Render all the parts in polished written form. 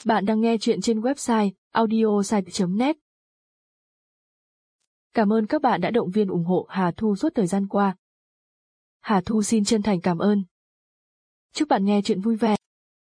Bạn đang nghe chuyện trên website audiosite.net. Cảm ơn các bạn đã động viên ủng hộ Hà Thu suốt thời gian qua. Hà Thu xin chân thành cảm ơn. Chúc bạn nghe chuyện vui vẻ.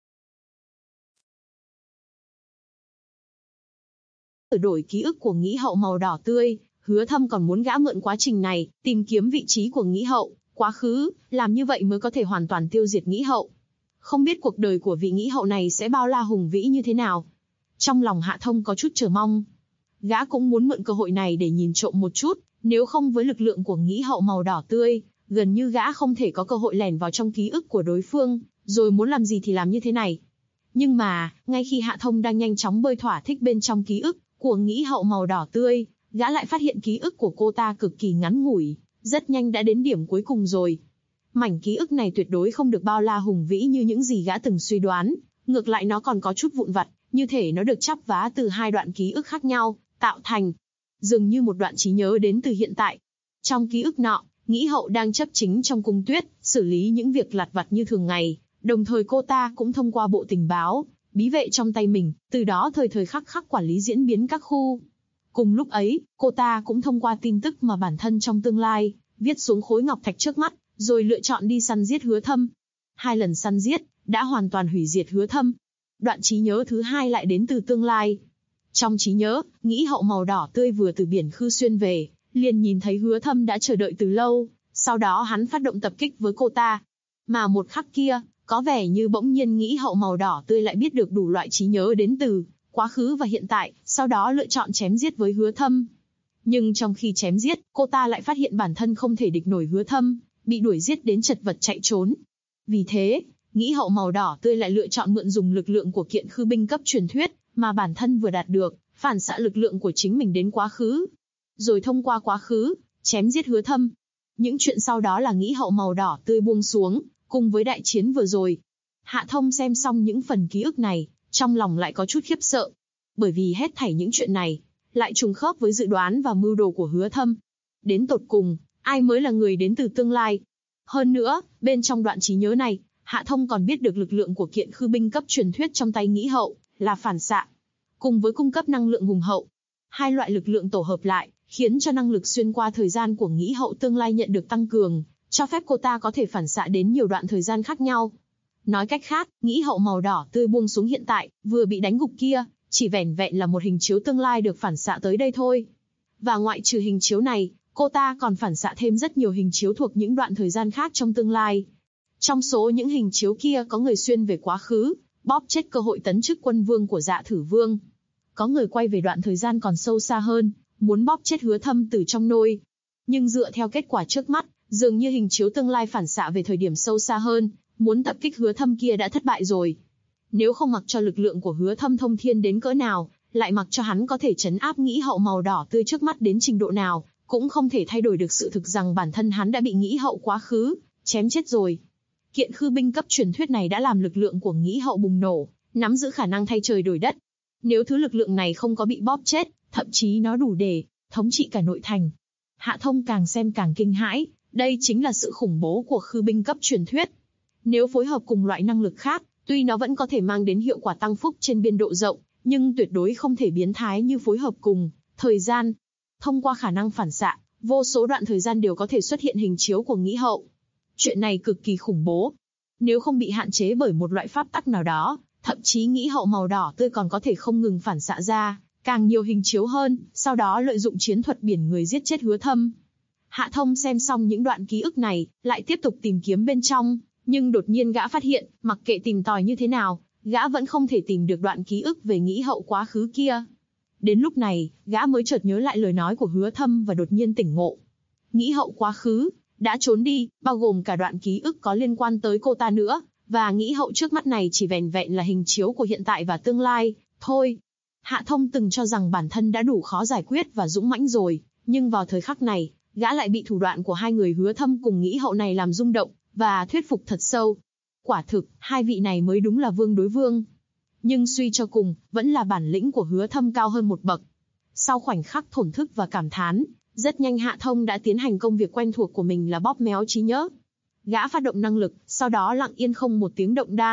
Sửa đổi ký ức của Nghĩ Hậu màu đỏ tươi, Hứa Thâm còn muốn gã mượn quá trình này, tìm kiếm vị trí của Nghĩ Hậu, quá khứ, làm như vậy mới có thể hoàn toàn tiêu diệt Nghĩ Hậu. Không biết cuộc đời của vị Nghĩ Hậu này sẽ bao la hùng vĩ như thế nào. Trong lòng Hạ Thông có chút chờ mong. Gã cũng muốn mượn cơ hội này để nhìn trộm một chút, nếu không với lực lượng của Nghĩ Hậu màu đỏ tươi, gần như gã không thể có cơ hội lẻn vào trong ký ức của đối phương, rồi muốn làm gì thì làm như thế này. Nhưng mà, ngay khi Hạ Thông đang nhanh chóng bơi thỏa thích bên trong ký ức của Nghĩ Hậu màu đỏ tươi, gã lại phát hiện ký ức của cô ta cực kỳ ngắn ngủi, rất nhanh đã đến điểm cuối cùng rồi. Mảnh ký ức này tuyệt đối không được bao la hùng vĩ như những gì gã từng suy đoán, ngược lại nó còn có chút vụn vặt, như thể nó được chắp vá từ hai đoạn ký ức khác nhau, tạo thành dường như một đoạn trí nhớ đến từ hiện tại. Trong ký ức nọ, Nghĩ Hậu đang chấp chính trong cung tuyết, xử lý những việc lặt vặt như thường ngày, đồng thời cô ta cũng thông qua bộ tình báo, bí vệ trong tay mình, từ đó thời thời khắc khắc quản lý diễn biến các khu. Cùng lúc ấy, cô ta cũng thông qua tin tức mà bản thân trong tương lai, viết xuống khối ngọc thạch trước mắt, rồi lựa chọn đi săn giết Hứa Thâm. 2 lần săn giết, đã hoàn toàn hủy diệt Hứa Thâm. Đoạn trí nhớ thứ 2 lại đến từ tương lai. Trong trí nhớ, Nghĩ Hậu màu đỏ tươi vừa từ biển Khư Xuyên về, liền nhìn thấy Hứa Thâm đã chờ đợi từ lâu, sau đó hắn phát động tập kích với cô ta. Mà một khắc kia, có vẻ như bỗng nhiên Nghĩ Hậu màu đỏ tươi lại biết được đủ loại trí nhớ đến từ quá khứ và hiện tại, sau đó lựa chọn chém giết với Hứa Thâm. Nhưng trong khi chém giết, cô ta lại phát hiện bản thân không thể địch nổi Hứa Thâm, bị đuổi giết đến chật vật chạy trốn. Vì thế, Nghĩ Hậu màu đỏ tươi lại lựa chọn mượn dùng lực lượng của kiện khư binh cấp truyền thuyết mà bản thân vừa đạt được, phản xạ lực lượng của chính mình đến quá khứ, rồi thông qua quá khứ chém giết Hứa Thâm. Những chuyện sau đó là Nghĩ Hậu màu đỏ tươi buông xuống, cùng với đại chiến vừa rồi. Hạ Thông xem xong những phần ký ức này, trong lòng lại có chút khiếp sợ, bởi vì hết thảy những chuyện này lại trùng khớp với dự đoán và mưu đồ của Hứa Thâm. Đến tột cùng, ai mới là người đến từ tương lai? Hơn nữa, bên trong đoạn trí nhớ này, Hạ Thông còn biết được lực lượng của kiện khư binh cấp truyền thuyết trong tay Nghĩ Hậu là phản xạ, cùng với cung cấp năng lượng hùng hậu. Hai loại lực lượng tổ hợp lại, khiến cho năng lực xuyên qua thời gian của Nghĩ Hậu tương lai nhận được tăng cường, cho phép cô ta có thể phản xạ đến nhiều đoạn thời gian khác nhau. Nói cách khác, Nghĩ Hậu màu đỏ tươi buông xuống hiện tại, vừa bị đánh gục kia, chỉ vẻn vẹn là một hình chiếu tương lai được phản xạ tới đây thôi. Và ngoại trừ hình chiếu này, cô ta còn phản xạ thêm rất nhiều hình chiếu thuộc những đoạn thời gian khác trong tương lai. Trong số những hình chiếu kia có người xuyên về quá khứ, bóp chết cơ hội tấn chức quân vương của Dạ Thử Vương. Có người quay về đoạn thời gian còn sâu xa hơn, muốn bóp chết Hứa Thâm từ trong nôi. Nhưng dựa theo kết quả trước mắt, dường như hình chiếu tương lai phản xạ về thời điểm sâu xa hơn, muốn tập kích Hứa Thâm kia đã thất bại rồi. Nếu không mặc cho lực lượng của Hứa Thâm thông thiên đến cỡ nào, lại mặc cho hắn có thể trấn áp Nghĩ Hậu màu đỏ tươi trước mắt đến trình độ nào, cũng không thể thay đổi được sự thực rằng bản thân hắn đã bị Nghĩ Hậu quá khứ chém chết rồi. Kiện khư binh cấp truyền thuyết này đã làm lực lượng của Nghĩ Hậu bùng nổ, nắm giữ khả năng thay trời đổi đất. Nếu thứ lực lượng này không có bị bóp chết, thậm chí nó đủ để thống trị cả nội thành. Hạ Thông càng xem càng kinh hãi, đây chính là sự khủng bố của khư binh cấp truyền thuyết. Nếu phối hợp cùng loại năng lực khác, tuy nó vẫn có thể mang đến hiệu quả tăng phúc trên biên độ rộng, nhưng tuyệt đối không thể biến thái như phối hợp cùng thời gian. Thông qua khả năng phản xạ, vô số đoạn thời gian đều có thể xuất hiện hình chiếu của Nghĩ Hậu. Chuyện này cực kỳ khủng bố. Nếu không bị hạn chế bởi một loại pháp tắc nào đó, thậm chí Nghĩ Hậu màu đỏ tươi còn có thể không ngừng phản xạ ra càng nhiều hình chiếu hơn, sau đó lợi dụng chiến thuật biển người giết chết Hứa Thâm. Hạ Thông xem xong những đoạn ký ức này, lại tiếp tục tìm kiếm bên trong, nhưng đột nhiên gã phát hiện, mặc kệ tìm tòi như thế nào, gã vẫn không thể tìm được đoạn ký ức về Nghĩ Hậu quá khứ kia. Đến lúc này, gã mới chợt nhớ lại lời nói của Hứa Thâm và đột nhiên tỉnh ngộ. Nghĩ Hậu quá khứ đã trốn đi, bao gồm cả đoạn ký ức có liên quan tới cô ta nữa, và Nghĩ Hậu trước mắt này chỉ vẻn vẹn là hình chiếu của hiện tại và tương lai thôi. Hạ Thông từng cho rằng bản thân đã đủ khó giải quyết và dũng mãnh rồi, nhưng vào thời khắc này, gã lại bị thủ đoạn của hai người Hứa Thâm cùng Nghĩ Hậu này làm rung động và thuyết phục thật sâu. Quả thực, hai vị này mới đúng là vương đối vương. Nhưng suy cho cùng, vẫn là bản lĩnh của Hứa Thâm cao hơn một bậc. Sau khoảnh khắc thổn thức và cảm thán, rất nhanh Hạ Thông đã tiến hành công việc quen thuộc của mình là bóp méo trí nhớ. Gã phát động năng lực, sau đó lặng yên không một tiếng động đan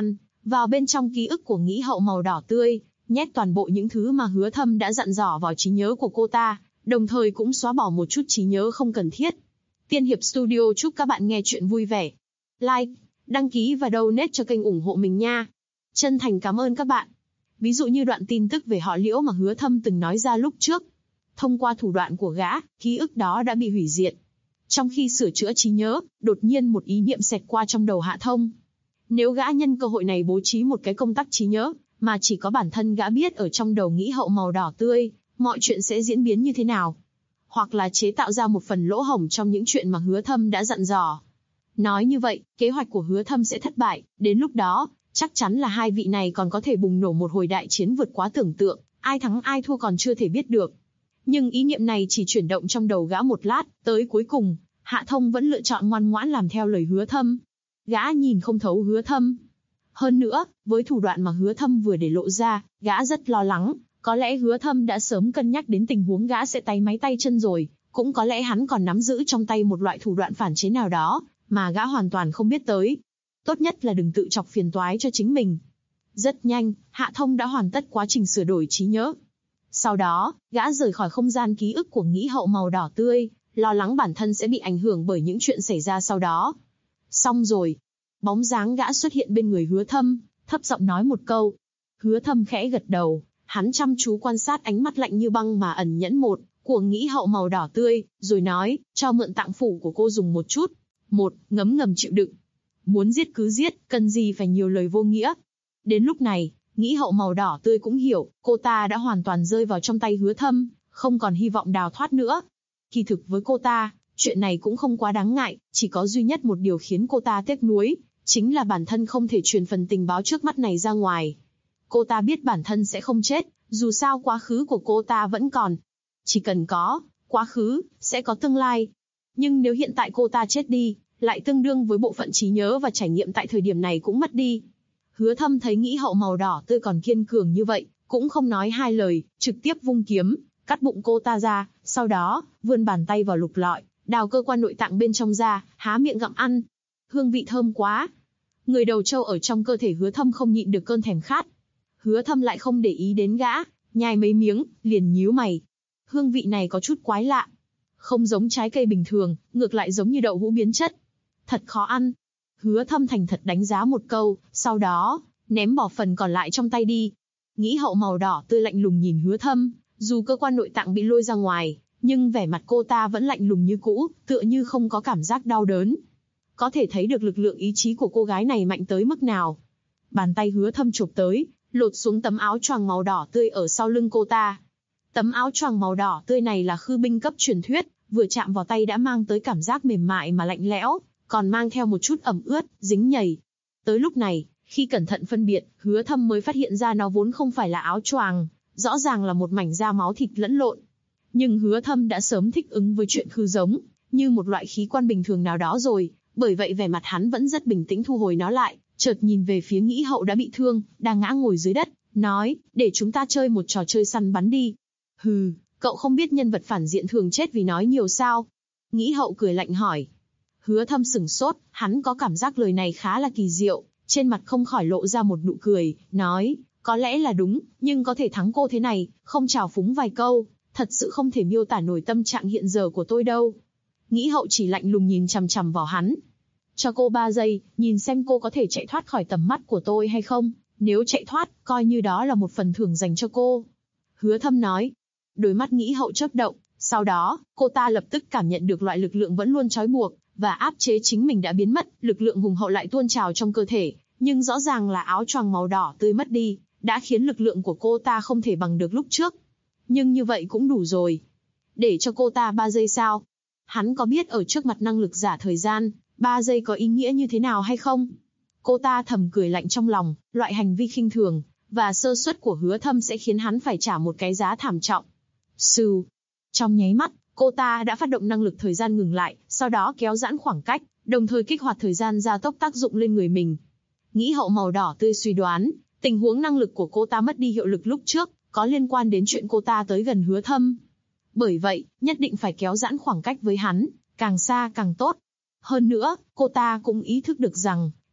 vào bên trong ký ức của nghĩ hậu màu đỏ tươi, nhét toàn bộ những thứ mà Hứa Thâm đã dặn dò vào trí nhớ của cô ta, đồng thời cũng xóa bỏ một chút trí nhớ không cần thiết. Tiên Hiệp Studio chúc các bạn nghe chuyện vui vẻ. Like, đăng ký và donate cho kênh ủng hộ mình nha. Chân thành cảm ơn các bạn. Ví dụ như đoạn tin tức về họ Liễu mà Hứa Thâm từng nói ra lúc trước. Thông qua thủ đoạn của gã, ký ức đó đã bị hủy diệt. Trong khi sửa chữa trí nhớ, đột nhiên một ý niệm xẹt qua trong đầu Hạ Thông. Nếu gã nhân cơ hội này bố trí một cái công tắc trí nhớ, mà chỉ có bản thân gã biết ở trong đầu nghĩ hậu màu đỏ tươi, mọi chuyện sẽ diễn biến như thế nào. Hoặc là chế tạo ra một phần lỗ hổng trong những chuyện mà Hứa Thâm đã dặn dò. Nói như vậy, kế hoạch của Hứa Thâm sẽ thất bại, đến lúc đó, chắc chắn là hai vị này còn có thể bùng nổ một hồi đại chiến vượt quá tưởng tượng, ai thắng ai thua còn chưa thể biết được. Nhưng ý niệm này chỉ chuyển động trong đầu gã một lát, tới cuối cùng, Hạ Thông vẫn lựa chọn ngoan ngoãn làm theo lời Hứa Thâm. Gã nhìn không thấu Hứa Thâm. Hơn nữa, với thủ đoạn mà Hứa Thâm vừa để lộ ra, gã rất lo lắng, có lẽ Hứa Thâm đã sớm cân nhắc đến tình huống gã sẽ tay máy tay chân rồi, cũng có lẽ hắn còn nắm giữ trong tay một loại thủ đoạn phản chế nào đó, mà gã hoàn toàn không biết tới. Tốt nhất là đừng tự chọc phiền toái cho chính mình. Rất nhanh, Hạ Thông đã hoàn tất quá trình sửa đổi trí nhớ. Sau đó, gã rời khỏi không gian ký ức của nghĩ hậu màu đỏ tươi, lo lắng bản thân sẽ bị ảnh hưởng bởi những chuyện xảy ra sau đó. Xong rồi. Bóng dáng gã xuất hiện bên người Hứa Thâm, thấp giọng nói một câu. Hứa Thâm khẽ gật đầu, hắn chăm chú quan sát ánh mắt lạnh như băng mà ẩn nhẫn của nghĩ hậu màu đỏ tươi, rồi nói, cho mượn tạng phủ của cô dùng một chút. Ngấm ngầm chịu đựng. Muốn giết cứ giết, cần gì phải nhiều lời vô nghĩa. Đến lúc này, nghĩ hậu màu đỏ tươi cũng hiểu, cô ta đã hoàn toàn rơi vào trong tay Hứa Thâm, không còn hy vọng đào thoát nữa. Kỳ thực với cô ta, chuyện này cũng không quá đáng ngại, chỉ có duy nhất một điều khiến cô ta tiếc nuối, chính là bản thân không thể truyền phần tình báo trước mắt này ra ngoài. Cô ta biết bản thân sẽ không chết, dù sao quá khứ của cô ta vẫn còn. Chỉ cần có quá khứ, sẽ có tương lai. Nhưng nếu hiện tại cô ta chết đi, lại tương đương với bộ phận trí nhớ và trải nghiệm tại thời điểm này cũng mất đi. Hứa Thâm thấy nghĩ hậu màu đỏ tươi còn kiên cường như vậy, cũng không nói hai lời, trực tiếp vung kiếm, cắt bụng cô ta ra, sau đó, vươn bàn tay vào lục lọi, đào cơ quan nội tạng bên trong ra, há miệng gặm ăn. Hương vị thơm quá. Người đầu trâu ở trong cơ thể Hứa Thâm không nhịn được cơn thèm khát. Hứa Thâm lại không để ý đến gã, nhai mấy miếng, liền nhíu mày. Hương vị này có chút quái lạ. Không giống trái cây bình thường, ngược lại giống như đậu hũ biến chất. Thật khó ăn. Hứa Thâm thành thật đánh giá một câu, sau đó, ném bỏ phần còn lại trong tay đi. Nghĩ hậu màu đỏ tươi lạnh lùng nhìn Hứa Thâm, dù cơ quan nội tạng bị lôi ra ngoài, nhưng vẻ mặt cô ta vẫn lạnh lùng như cũ, tựa như không có cảm giác đau đớn. Có thể thấy được lực lượng ý chí của cô gái này mạnh tới mức nào. Bàn tay Hứa Thâm chụp tới, lột xuống tấm áo choàng màu đỏ tươi ở sau lưng cô ta. Tấm áo choàng màu đỏ tươi này là khư binh cấp truyền thuyết, vừa chạm vào tay đã mang tới cảm giác mềm mại mà lạnh lẽo, còn mang theo một chút ẩm ướt, dính nhầy. Tới lúc này, khi cẩn thận phân biệt, Hứa Thâm mới phát hiện ra nó vốn không phải là áo choàng, rõ ràng là một mảnh da máu thịt lẫn lộn. Nhưng Hứa Thâm đã sớm thích ứng với chuyện khư giống, như một loại khí quan bình thường nào đó rồi, bởi vậy vẻ mặt hắn vẫn rất bình tĩnh thu hồi nó lại, chợt nhìn về phía nghĩ hậu đã bị thương, đang ngã ngồi dưới đất, nói, để chúng ta chơi một trò chơi săn bắn đi. Hừ, cậu không biết nhân vật phản diện thường chết vì nói nhiều sao? Nghĩ hậu cười lạnh hỏi. Hứa Thâm sửng sốt, hắn có cảm giác lời này khá là kỳ diệu, trên mặt không khỏi lộ ra một nụ cười, nói, có lẽ là đúng, nhưng có thể thắng cô thế này, không trào phúng vài câu, thật sự không thể miêu tả nổi tâm trạng hiện giờ của tôi đâu. Nghĩ hậu chỉ lạnh lùng nhìn chằm chằm vào hắn. Cho cô 3 giây, nhìn xem cô có thể chạy thoát khỏi tầm mắt của tôi hay không, nếu chạy thoát, coi như đó là một phần thưởng dành cho cô. Hứa Thâm nói. Đôi mắt nghĩ hậu chớp động, sau đó, cô ta lập tức cảm nhận được loại lực lượng vẫn luôn trói buộc, và áp chế chính mình đã biến mất, lực lượng hùng hậu lại tuôn trào trong cơ thể, nhưng rõ ràng là áo choàng màu đỏ tươi mất đi, đã khiến lực lượng của cô ta không thể bằng được lúc trước. Nhưng như vậy cũng đủ rồi. Để cho cô ta 3 giây sao? Hắn có biết ở trước mặt năng lực giả thời gian, 3 giây có ý nghĩa như thế nào hay không? Cô ta thầm cười lạnh trong lòng, loại hành vi khinh thường và sơ suất của Hứa Thâm sẽ khiến hắn phải trả một cái giá thảm trọng. Sưu. Trong nháy mắt, cô ta đã phát động năng lực thời gian ngừng lại, sau đó kéo giãn khoảng cách, đồng thời kích hoạt thời gian gia tốc tác dụng lên người mình. Nghĩ hậu màu đỏ tươi suy đoán, tình huống năng lực của cô ta mất đi hiệu lực lúc trước, có liên quan đến chuyện cô ta tới gần Hứa Thâm. Bởi vậy, nhất định phải kéo giãn khoảng cách với hắn, càng xa càng tốt. Hơn nữa, cô ta cũng ý thức được rằng,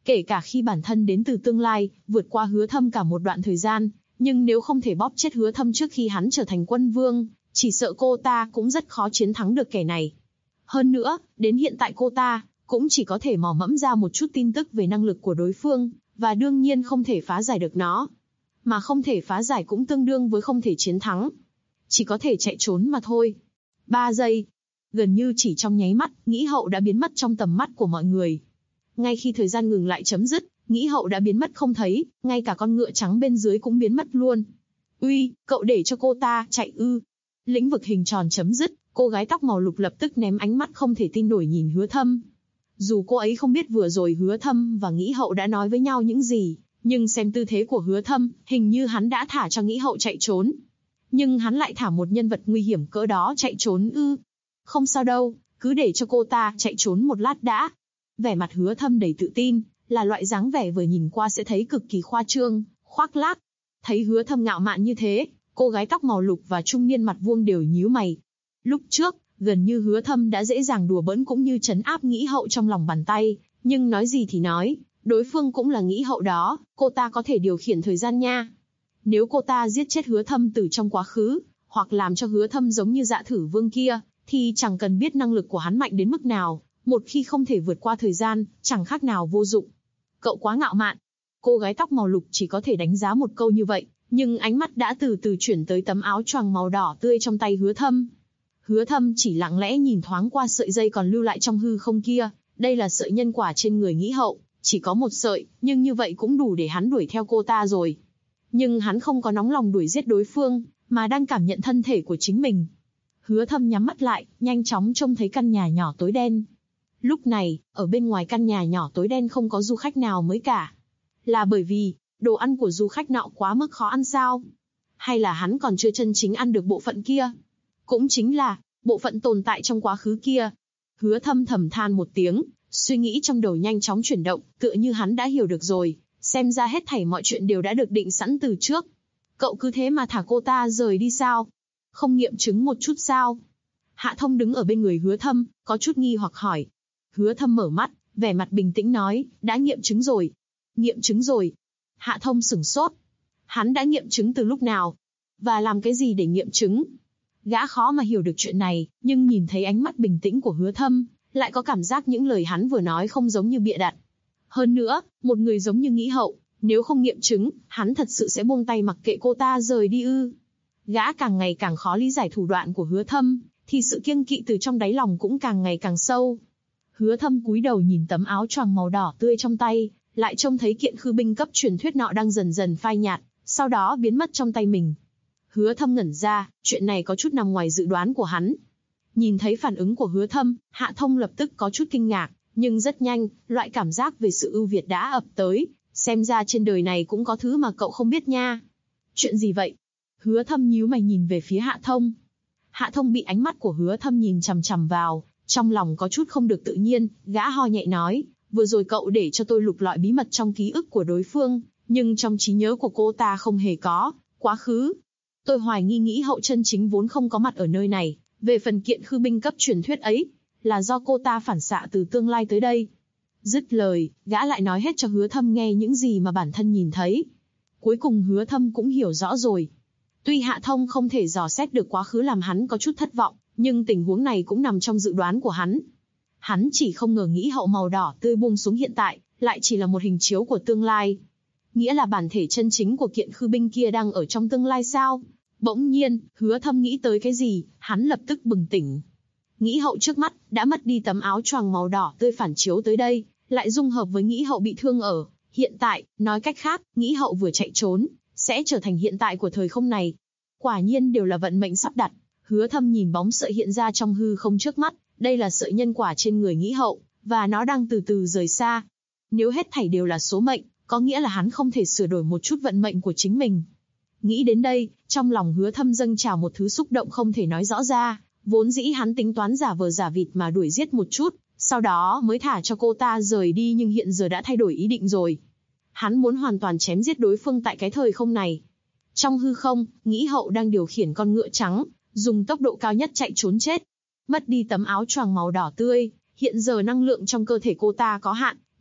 Kể cả khi bản thân đến từ tương lai, vượt qua Hứa Thâm cả một đoạn thời gian, nhưng nếu không thể bóp chết Hứa Thâm trước khi hắn trở thành quân vương, chỉ sợ cô ta cũng rất khó chiến thắng được kẻ này. Hơn nữa, đến hiện tại cô ta cũng chỉ có thể mò mẫm ra một chút tin tức về năng lực của đối phương, và đương nhiên không thể phá giải được nó. Mà không thể phá giải cũng tương đương với không thể chiến thắng. Chỉ có thể chạy trốn mà thôi. 3 giây. Gần như chỉ trong nháy mắt, Nghĩ Hậu đã biến mất trong tầm mắt của mọi người. Ngay khi thời gian ngừng lại chấm dứt, Nghĩ Hậu đã biến mất không thấy, ngay cả con ngựa trắng bên dưới cũng biến mất luôn. Uy, cậu để cho cô ta chạy ư? Lĩnh vực hình tròn chấm dứt, cô gái tóc màu lục lập tức ném ánh mắt không thể tin nổi nhìn Hứa Thâm. Dù cô ấy không biết vừa rồi Hứa Thâm và Nghĩ Hậu đã nói với nhau những gì, nhưng xem tư thế của Hứa Thâm, hình như hắn đã thả cho Nghĩ Hậu chạy trốn. Nhưng hắn lại thả một nhân vật nguy hiểm cỡ đó chạy trốn ư? Không sao đâu, cứ để cho cô ta chạy trốn một lát đã. Vẻ mặt Hứa Thâm đầy tự tin, là loại dáng vẻ vừa nhìn qua sẽ thấy cực kỳ khoa trương, khoác lác. Thấy Hứa Thâm ngạo mạn như thế, cô gái tóc màu lục và trung niên mặt vuông đều nhíu mày. Lúc trước, gần như Hứa Thâm đã dễ dàng đùa bỡn cũng như trấn áp Nghĩ Hậu trong lòng bàn tay, nhưng nói gì thì nói, đối phương cũng là Nghĩ Hậu đó, cô ta có thể điều khiển thời gian nha. Nếu cô ta giết chết Hứa Thâm từ trong quá khứ, hoặc làm cho Hứa Thâm giống như Dạ Thử Vương kia, thì chẳng cần biết năng lực của hắn mạnh đến mức nào, một khi không thể vượt qua thời gian, chẳng khác nào vô dụng. Cậu quá ngạo mạn. Cô gái tóc màu lục chỉ có thể đánh giá một câu như vậy, nhưng ánh mắt đã từ từ chuyển tới tấm áo choàng màu đỏ tươi trong tay Hứa Thâm. Hứa Thâm chỉ lặng lẽ nhìn thoáng qua sợi dây còn lưu lại trong hư không kia, đây là sợi nhân quả trên người Nghĩ Hậu, chỉ có một sợi, nhưng như vậy cũng đủ để hắn đuổi theo cô ta rồi. Nhưng hắn không có nóng lòng đuổi giết đối phương, mà đang cảm nhận thân thể của chính mình. Hứa Thâm nhắm mắt lại, nhanh chóng trông thấy căn nhà nhỏ tối đen. Lúc này, ở bên ngoài căn nhà nhỏ tối đen không có du khách nào mới cả. Là bởi vì, đồ ăn của du khách nọ quá mức khó ăn sao? Hay là hắn còn chưa chân chính ăn được bộ phận kia? Cũng chính là, bộ phận tồn tại trong quá khứ kia. Hứa Thâm thầm than một tiếng, suy nghĩ trong đầu nhanh chóng chuyển động, tựa như hắn đã hiểu được rồi, xem ra hết thảy mọi chuyện đều đã được định sẵn từ trước. Cậu cứ thế mà thả cô ta rời đi sao? Không nghiệm chứng một chút sao? Hạ Thông đứng ở bên người Hứa Thâm, có chút nghi hoặc hỏi. Hứa Thâm mở mắt, vẻ mặt bình tĩnh nói, đã nghiệm chứng rồi. Nghiệm chứng rồi. Hạ Thông sửng sốt. Hắn đã nghiệm chứng từ lúc nào? Và làm cái gì để nghiệm chứng? Gã khó mà hiểu được chuyện này, nhưng nhìn thấy ánh mắt bình tĩnh của Hứa Thâm, lại có cảm giác những lời hắn vừa nói không giống như bịa đặt. Hơn nữa, một người giống như Nghĩ Hậu, nếu không nghiệm chứng, hắn thật sự sẽ buông tay mặc kệ cô ta rời đi ư? Gã càng ngày càng khó lý giải thủ đoạn của Hứa Thâm, thì sự kiêng kỵ từ trong đáy lòng cũng càng ngày càng sâu. Hứa Thâm cúi đầu nhìn tấm áo choàng màu đỏ tươi trong tay, lại trông thấy kiện khư binh cấp truyền thuyết nọ đang dần dần phai nhạt, sau đó biến mất trong tay mình. Hứa Thâm ngẩn ra, chuyện này có chút nằm ngoài dự đoán của hắn. Nhìn thấy phản ứng của Hứa Thâm, Hạ Thông lập tức có chút kinh ngạc, nhưng rất nhanh, loại cảm giác về sự ưu việt đã ập tới, xem ra trên đời này cũng có thứ mà cậu không biết nha. Chuyện gì vậy? Hứa Thâm nhíu mày nhìn về phía Hạ Thông. Hạ Thông bị ánh mắt của Hứa Thâm nhìn chằm chằm vào, trong lòng có chút không được tự nhiên, gã ho nhẹ nói, vừa rồi cậu để cho tôi lục lọi bí mật trong ký ức của đối phương, nhưng trong trí nhớ của cô ta không hề có quá khứ. Tôi hoài nghi Nghĩ Hậu chân chính vốn không có mặt ở nơi này, về phần kiện khư binh cấp truyền thuyết ấy, là do cô ta phản xạ từ tương lai tới đây. Dứt lời, gã lại nói hết cho Hứa Thâm nghe những gì mà bản thân nhìn thấy. Cuối cùng Hứa Thâm cũng hiểu rõ rồi. Tuy Hạ Thông không thể dò xét được quá khứ làm hắn có chút thất vọng, nhưng tình huống này cũng nằm trong dự đoán của hắn. Hắn chỉ không ngờ Nghĩ Hậu màu đỏ tươi buông xuống hiện tại, lại chỉ là một hình chiếu của tương lai. Nghĩa là bản thể chân chính của kiện khư binh kia đang ở trong tương lai sao? Bỗng nhiên, Hứa Thâm nghĩ tới cái gì, hắn lập tức bừng tỉnh. Nghĩ Hậu trước mắt, đã mất đi tấm áo choàng màu đỏ tươi phản chiếu tới đây, lại dung hợp với Nghĩ Hậu bị thương ở hiện tại, nói cách khác, Nghĩ Hậu vừa chạy trốn, sẽ trở thành hiện tại của thời không này. Quả nhiên đều là vận mệnh sắp đặt. Hứa Thâm nhìn bóng sợi hiện ra trong hư không trước mắt, đây là sợi nhân quả trên người Nghĩ Hậu, và nó đang từ từ rời xa. Nếu hết thảy đều là số mệnh, có nghĩa là hắn không thể sửa đổi một chút vận mệnh của chính mình. Nghĩ đến đây, trong lòng Hứa Thâm dâng trào một thứ xúc động không thể nói rõ ra, vốn dĩ hắn tính toán giả vờ giả vịt mà đuổi giết một chút, sau đó mới thả cho cô ta rời đi, nhưng hiện giờ đã thay đổi ý định rồi. Hắn muốn hoàn toàn chém giết đối phương tại cái thời không này. Trong hư không, Nghĩ Hậu đang điều khiển con ngựa trắng, dùng tốc độ cao nhất chạy trốn chết. Mất đi tấm áo choàng màu đỏ tươi, hiện giờ năng lượng trong cơ thể cô ta có hạn,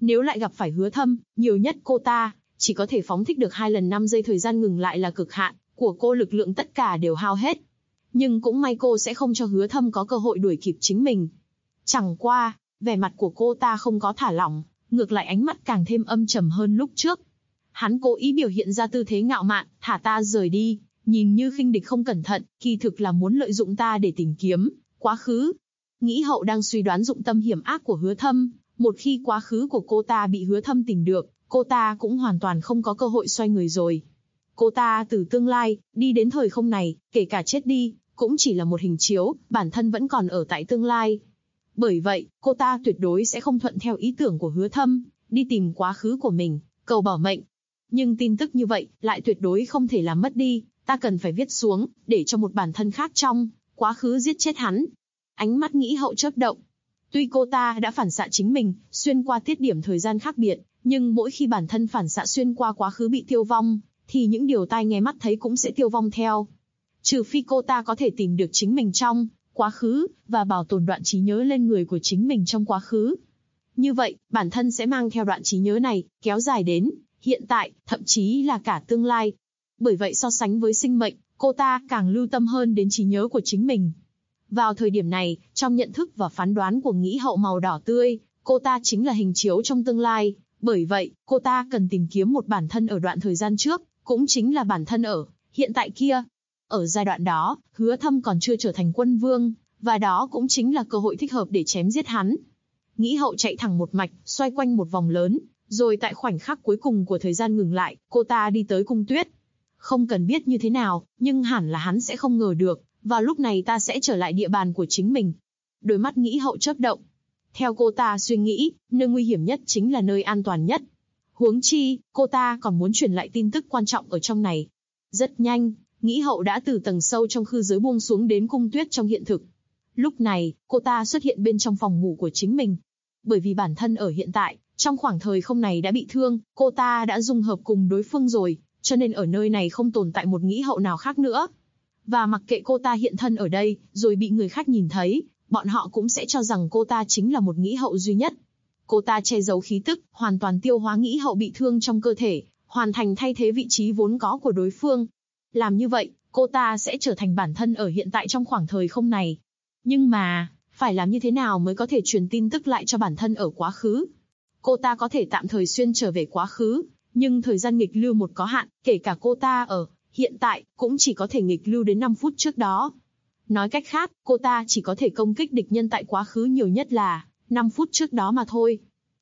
Nếu lại gặp phải Hứa Thâm, nhiều nhất cô ta chỉ có thể phóng thích được 2 lần 5 giây, thời gian ngừng lại là cực hạn của cô, lực lượng tất cả đều hao hết. Nhưng cũng may cô sẽ không cho Hứa Thâm có cơ hội đuổi kịp chính mình. Chẳng qua, vẻ mặt của cô ta không có thả lỏng, ngược lại ánh mắt càng thêm âm trầm hơn lúc trước. Hắn cố ý biểu hiện ra tư thế ngạo mạn, thả ta rời đi, nhìn như khinh địch không cẩn thận, kỳ thực là muốn lợi dụng ta để tìm kiếm quá khứ. Nghĩ hậu đang suy đoán dụng tâm hiểm ác của Hứa Thâm, một khi quá khứ của cô ta bị Hứa Thâm tìm được, cô ta cũng hoàn toàn không có cơ hội xoay người rồi. Cô ta từ tương lai, đi đến thời không này, kể cả chết đi, cũng chỉ là một hình chiếu, bản thân vẫn còn ở tại tương lai. Bởi vậy, cô ta tuyệt đối sẽ không thuận theo ý tưởng của Hứa Thâm, đi tìm quá khứ của mình, cầu bảo mệnh. Nhưng tin tức như vậy, lại tuyệt đối không thể làm mất đi, ta cần phải viết xuống, để cho một bản thân khác trong quá khứ giết chết hắn. Ánh mắt nghĩ hậu chớp động. Tuy cô ta đã phản xạ chính mình, xuyên qua tiết điểm thời gian khác biệt, nhưng mỗi khi bản thân phản xạ xuyên qua quá khứ bị tiêu vong, thì những điều tai nghe mắt thấy cũng sẽ tiêu vong theo. Trừ phi cô ta có thể tìm được chính mình trong quá khứ, và bảo tồn đoạn trí nhớ lên người của chính mình trong quá khứ. Như vậy, bản thân sẽ mang theo đoạn trí nhớ này, kéo dài đến hiện tại, thậm chí là cả tương lai. Bởi vậy so sánh với sinh mệnh, cô ta càng lưu tâm hơn đến trí nhớ của chính mình. Vào thời điểm này, trong nhận thức và phán đoán của nghĩ hậu màu đỏ tươi, cô ta chính là hình chiếu trong tương lai. Bởi vậy, cô ta cần tìm kiếm một bản thân ở đoạn thời gian trước, cũng chính là bản thân ở hiện tại kia. Ở giai đoạn đó, Hứa Thâm còn chưa trở thành quân vương, và đó cũng chính là cơ hội thích hợp để chém giết hắn. Nghĩ hậu chạy thẳng một mạch, xoay quanh một vòng lớn, rồi tại khoảnh khắc cuối cùng của thời gian ngừng lại, cô ta đi tới cung tuyết. Không cần biết như thế nào, nhưng hẳn là hắn sẽ không ngờ được, vào lúc này ta sẽ trở lại địa bàn của chính mình. Đôi mắt nghĩ hậu chớp động. Theo cô ta suy nghĩ, nơi nguy hiểm nhất chính là nơi an toàn nhất. Huống chi, cô ta còn muốn truyền lại tin tức quan trọng ở trong này. Rất nhanh, nghĩ hậu đã từ tầng sâu trong khư giới buông xuống đến cung tuyết trong hiện thực. Lúc này, cô ta xuất hiện bên trong phòng ngủ của chính mình. Bởi vì bản thân ở hiện tại, trong khoảng thời không này đã bị thương, cô ta đã dung hợp cùng đối phương rồi, cho nên ở nơi này không tồn tại một nghĩ hậu nào khác nữa. Và mặc kệ cô ta hiện thân ở đây, rồi bị người khác nhìn thấy, bọn họ cũng sẽ cho rằng cô ta chính là một nghĩ hậu duy nhất. Cô ta che giấu khí tức, hoàn toàn tiêu hóa nghĩ hậu bị thương trong cơ thể, hoàn thành thay thế vị trí vốn có của đối phương. Làm như vậy, cô ta sẽ trở thành bản thân ở hiện tại trong khoảng thời không này. Nhưng mà, phải làm như thế nào mới có thể truyền tin tức lại cho bản thân ở quá khứ? Cô ta có thể tạm thời xuyên trở về quá khứ, nhưng thời gian nghịch lưu một có hạn, kể cả cô ta ở hiện tại, cũng chỉ có thể nghịch lưu đến 5 phút trước đó. Nói cách khác, cô ta chỉ có thể công kích địch nhân tại quá khứ nhiều nhất là 5 phút trước đó mà thôi.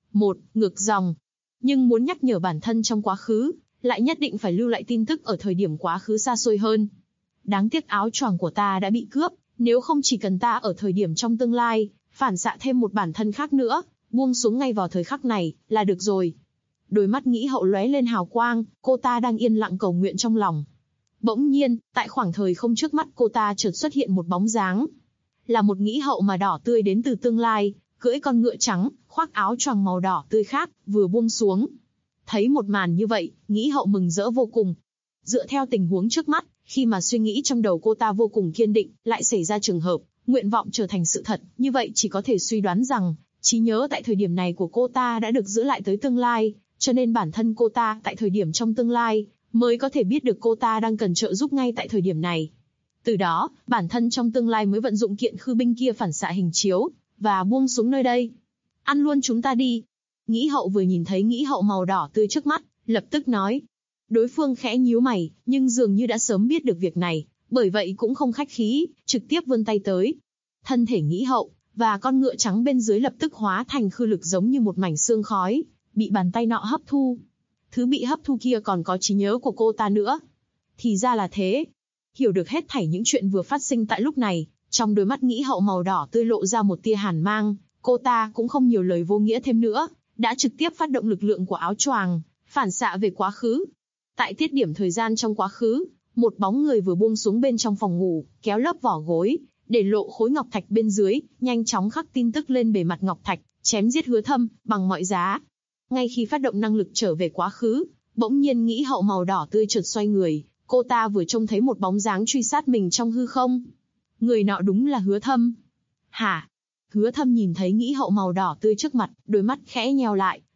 Ngược dòng. Nhưng muốn nhắc nhở bản thân trong quá khứ, lại nhất định phải lưu lại tin tức ở thời điểm quá khứ xa xôi hơn. Đáng tiếc áo choàng của ta đã bị cướp, nếu không chỉ cần ta ở thời điểm trong tương lai, phản xạ thêm một bản thân khác nữa, buông xuống ngay vào thời khắc này, là được rồi. Đôi mắt nghĩ hậu lóe lên hào quang, cô ta đang yên lặng cầu nguyện trong lòng. Bỗng nhiên, tại khoảng thời không trước mắt cô ta chợt xuất hiện một bóng dáng. Là một nghĩ hậu mà đỏ tươi đến từ tương lai, cưỡi con ngựa trắng, khoác áo choàng màu đỏ tươi khác, vừa buông xuống. Thấy một màn như vậy, nghĩ hậu mừng rỡ vô cùng. Dựa theo tình huống trước mắt, khi mà suy nghĩ trong đầu cô ta vô cùng kiên định, lại xảy ra trường hợp, nguyện vọng trở thành sự thật, như vậy chỉ có thể suy đoán rằng, trí nhớ tại thời điểm này của cô ta đã được giữ lại tới tương lai, cho nên bản thân cô ta tại thời điểm trong tương lai, mới có thể biết được cô ta đang cần trợ giúp ngay tại thời điểm này. Từ đó, bản thân trong tương lai mới vận dụng kiện khư binh kia phản xạ hình chiếu, và buông xuống nơi đây. Ăn luôn chúng ta đi. Nghĩ hậu vừa nhìn thấy nghĩ hậu màu đỏ tươi trước mắt, lập tức nói. Đối phương khẽ nhíu mày, nhưng dường như đã sớm biết được việc này, bởi vậy cũng không khách khí, trực tiếp vươn tay tới. Thân thể nghĩ hậu, và con ngựa trắng bên dưới lập tức hóa thành khư lực giống như một mảnh xương khói, bị bàn tay nọ hấp thu. Thứ bị hấp thu kia còn có trí nhớ của cô ta nữa. Thì ra là thế. Hiểu được hết thảy những chuyện vừa phát sinh tại lúc này, trong đôi mắt nghĩ hậu màu đỏ tươi lộ ra một tia hàn mang, cô ta cũng không nhiều lời vô nghĩa thêm nữa, đã trực tiếp phát động lực lượng của áo choàng, phản xạ về quá khứ. Tại tiết điểm thời gian trong quá khứ, một bóng người vừa buông xuống bên trong phòng ngủ, kéo lớp vỏ gối, để lộ khối ngọc thạch bên dưới, nhanh chóng khắc tin tức lên bề mặt ngọc thạch, chém giết Hứa Thâm bằng mọi giá. Ngay khi phát động năng lực trở về quá khứ, bỗng nhiên nghĩ hậu màu đỏ tươi chợt xoay người, cô ta vừa trông thấy một bóng dáng truy sát mình trong hư không. Người nọ đúng là Hứa Thâm. Hả? Hứa Thâm nhìn thấy nghĩ hậu màu đỏ tươi trước mặt, đôi mắt khẽ nheo lại,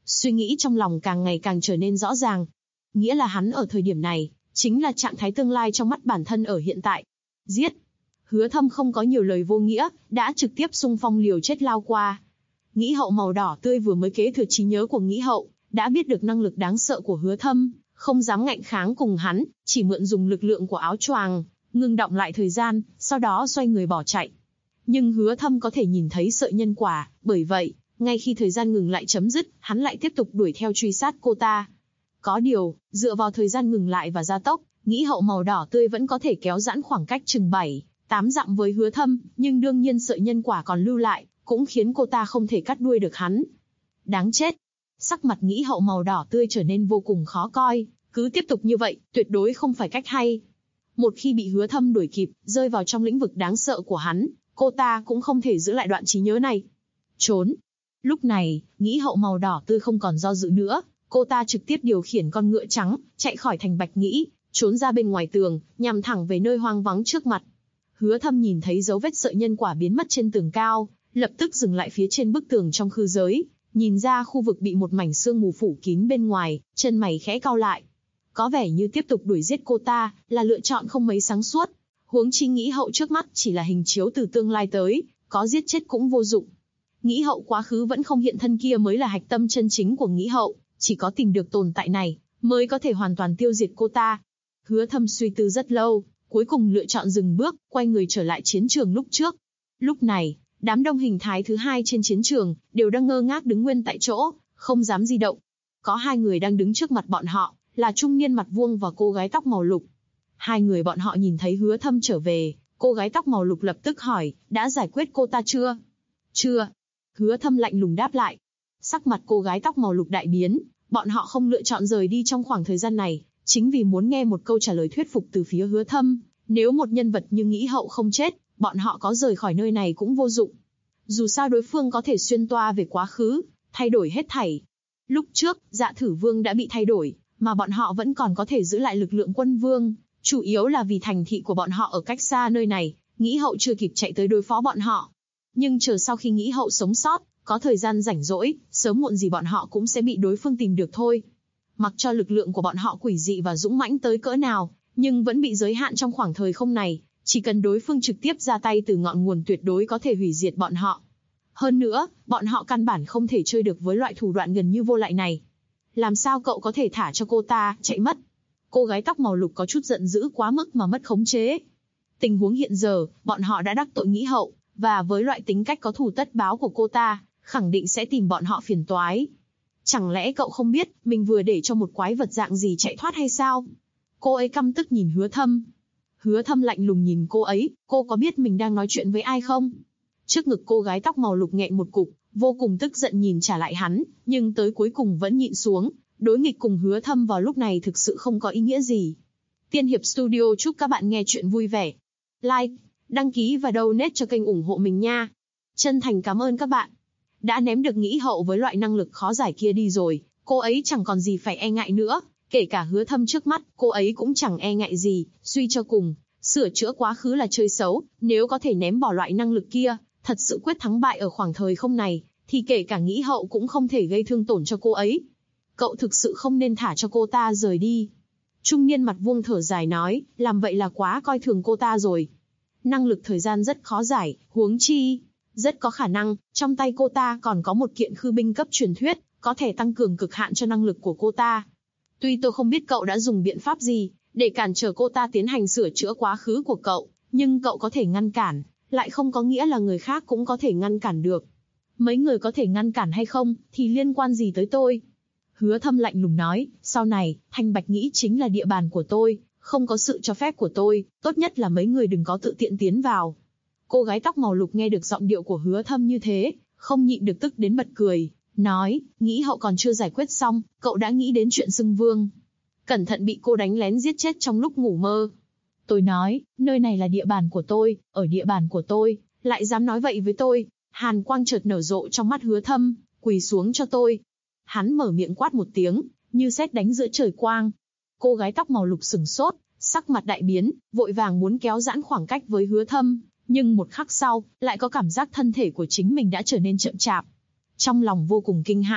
Suy nghĩ trong lòng càng ngày càng trở nên rõ ràng. Nghĩa là hắn ở thời điểm này, chính là trạng thái tương lai trong mắt bản thân ở hiện tại. Giết! Hứa Thâm không có nhiều lời vô nghĩa, đã trực tiếp xung phong liều chết lao qua. Nghĩ hậu màu đỏ tươi vừa mới kế thừa trí nhớ của nghĩ hậu, đã biết được năng lực đáng sợ của Hứa Thâm, không dám ngạnh kháng cùng hắn, chỉ mượn dùng lực lượng của áo choàng, ngưng đọng lại thời gian, sau đó xoay người bỏ chạy. Nhưng Hứa Thâm có thể nhìn thấy sợi nhân quả, bởi vậy, ngay khi thời gian ngừng lại chấm dứt, hắn lại tiếp tục đuổi theo truy sát cô ta. Có điều, dựa vào thời gian ngừng lại và gia tốc, nghĩ hậu màu đỏ tươi vẫn có thể kéo giãn khoảng cách chừng 7-8 dặm với Hứa Thâm, nhưng đương nhiên sợi nhân quả còn lưu lại, cũng khiến cô ta không thể cắt đuôi được hắn. Đáng chết! Sắc mặt nghĩ hậu màu đỏ tươi trở nên vô cùng khó coi, cứ tiếp tục như vậy, tuyệt đối không phải cách hay. Một khi bị Hứa Thâm đuổi kịp, rơi vào trong lĩnh vực đáng sợ của hắn, cô ta cũng không thể giữ lại đoạn trí nhớ này. Trốn! Lúc này, nghĩ hậu màu đỏ tươi không còn do dự nữa, cô ta trực tiếp điều khiển con ngựa trắng, chạy khỏi thành Bạch Nghĩ, trốn ra bên ngoài tường, nhằm thẳng về nơi hoang vắng trước mặt. Hứa Thâm nhìn thấy dấu vết sợi nhân quả biến mất trên tường cao, lập tức dừng lại phía trên bức tường trong khư giới, nhìn ra khu vực bị một mảnh sương mù phủ kín bên ngoài, chân mày khẽ cau lại. Có vẻ như tiếp tục đuổi giết cô ta là lựa chọn không mấy sáng suốt. Huống chi nghĩ hậu trước mắt chỉ là hình chiếu từ tương lai tới, có giết chết cũng vô dụng. Nghĩ hậu quá khứ vẫn không hiện thân kia mới là hạch tâm chân chính của nghĩ hậu, chỉ có tìm được tồn tại này, mới có thể hoàn toàn tiêu diệt cô ta. Hứa Thâm suy tư rất lâu, cuối cùng lựa chọn dừng bước, quay người trở lại chiến trường lúc trước. Lúc này, đám đông hình thái thứ hai trên chiến trường, đều đang ngơ ngác đứng nguyên tại chỗ, không dám di động. Có hai người đang đứng trước mặt bọn họ, là trung niên mặt vuông và cô gái tóc màu lục. Hai người bọn họ nhìn thấy Hứa Thâm trở về, cô gái tóc màu lục lập tức hỏi, đã giải quyết cô ta chưa? Chưa. Hứa Thâm lạnh lùng đáp lại. Sắc mặt cô gái tóc màu lục đại biến, bọn họ không lựa chọn rời đi trong khoảng thời gian này, chính vì muốn nghe một câu trả lời thuyết phục từ phía Hứa Thâm. Nếu một nhân vật như nghĩ hậu không chết, bọn họ có rời khỏi nơi này cũng vô dụng. Dù sao đối phương có thể xuyên toa về quá khứ, thay đổi hết thảy. Lúc trước, Dạ Thử Vương đã bị thay đổi, mà bọn họ vẫn còn có thể giữ lại lực lượng quân vương, chủ yếu là vì thành thị của bọn họ ở cách xa nơi này, nghĩ hậu chưa kịp chạy tới đối phó bọn họ. Nhưng chờ sau khi nghĩ hậu sống sót, có thời gian rảnh rỗi, sớm muộn gì bọn họ cũng sẽ bị đối phương tìm được thôi. Mặc cho lực lượng của bọn họ quỷ dị và dũng mãnh tới cỡ nào, nhưng vẫn bị giới hạn trong khoảng thời không này, chỉ cần đối phương trực tiếp ra tay từ ngọn nguồn tuyệt đối có thể hủy diệt bọn họ. Hơn nữa, bọn họ căn bản không thể chơi được với loại thủ đoạn gần như vô lại này. Làm sao cậu có thể thả cho cô ta chạy mất? Cô gái tóc màu lục có chút giận dữ quá mức mà mất khống chế. Tình huống hiện giờ, bọn họ đã đắc tội nghĩ hậu, và với loại tính cách có thù tất báo của cô ta, khẳng định sẽ tìm bọn họ phiền toái. Chẳng lẽ cậu không biết, mình vừa để cho một quái vật dạng gì chạy thoát hay sao? Cô ấy căm tức nhìn Hứa Thâm. Hứa Thâm lạnh lùng nhìn cô ấy, cô có biết mình đang nói chuyện với ai không? Trước ngực cô gái tóc màu lục nghẹn một cục, vô cùng tức giận nhìn trả lại hắn, nhưng tới cuối cùng vẫn nhịn xuống. Đối nghịch cùng Hứa Thâm vào lúc này thực sự không có ý nghĩa gì. Tiên Hiệp Studio chúc các bạn nghe chuyện vui vẻ. Like, đăng ký và donate cho kênh ủng hộ mình nha. Chân thành cảm ơn các bạn. Đã ném được nghĩ hậu với loại năng lực khó giải kia đi rồi, cô ấy chẳng còn gì phải e ngại nữa. Kể cả Hứa Thâm trước mắt, cô ấy cũng chẳng e ngại gì. Suy cho cùng, sửa chữa quá khứ là chơi xấu. Nếu có thể ném bỏ loại năng lực kia, thật sự quyết thắng bại ở khoảng thời không này, thì kể cả nghĩ hậu cũng không thể gây thương tổn cho cô ấy. Cậu thực sự không nên thả cho cô ta rời đi. Trung niên mặt vuông thở dài nói, làm vậy là quá coi thường cô ta rồi. Năng lực thời gian rất khó giải, huống chi. Rất có khả năng, trong tay cô ta còn có một kiện khư binh cấp truyền thuyết, có thể tăng cường cực hạn cho năng lực của cô ta. Tuy tôi không biết cậu đã dùng biện pháp gì, để cản trở cô ta tiến hành sửa chữa quá khứ của cậu, nhưng cậu có thể ngăn cản, lại không có nghĩa là người khác cũng có thể ngăn cản được. Mấy người có thể ngăn cản hay không, thì liên quan gì tới tôi? Hứa Thâm lạnh lùng nói, sau này, Thanh Bạch Nghĩ chính là địa bàn của tôi, không có sự cho phép của tôi, tốt nhất là mấy người đừng có tự tiện tiến vào. Cô gái tóc màu lục nghe được giọng điệu của Hứa Thâm như thế, không nhịn được tức đến bật cười, nói, nghĩ hậu còn chưa giải quyết xong, cậu đã nghĩ đến chuyện xưng vương. Cẩn thận bị cô đánh lén giết chết trong lúc ngủ mơ. Tôi nói, nơi này là địa bàn của tôi, ở địa bàn của tôi, lại dám nói vậy với tôi. Hàn quang chợt nở rộ trong mắt Hứa Thâm, quỳ xuống cho tôi. Hắn mở miệng quát một tiếng, như sét đánh giữa trời quang. Cô gái tóc màu lục sừng sốt, sắc mặt đại biến, vội vàng muốn kéo giãn khoảng cách với Hứa Thâm, nhưng một khắc sau, lại có cảm giác thân thể của chính mình đã trở nên chậm chạp. Trong lòng vô cùng kinh hãi,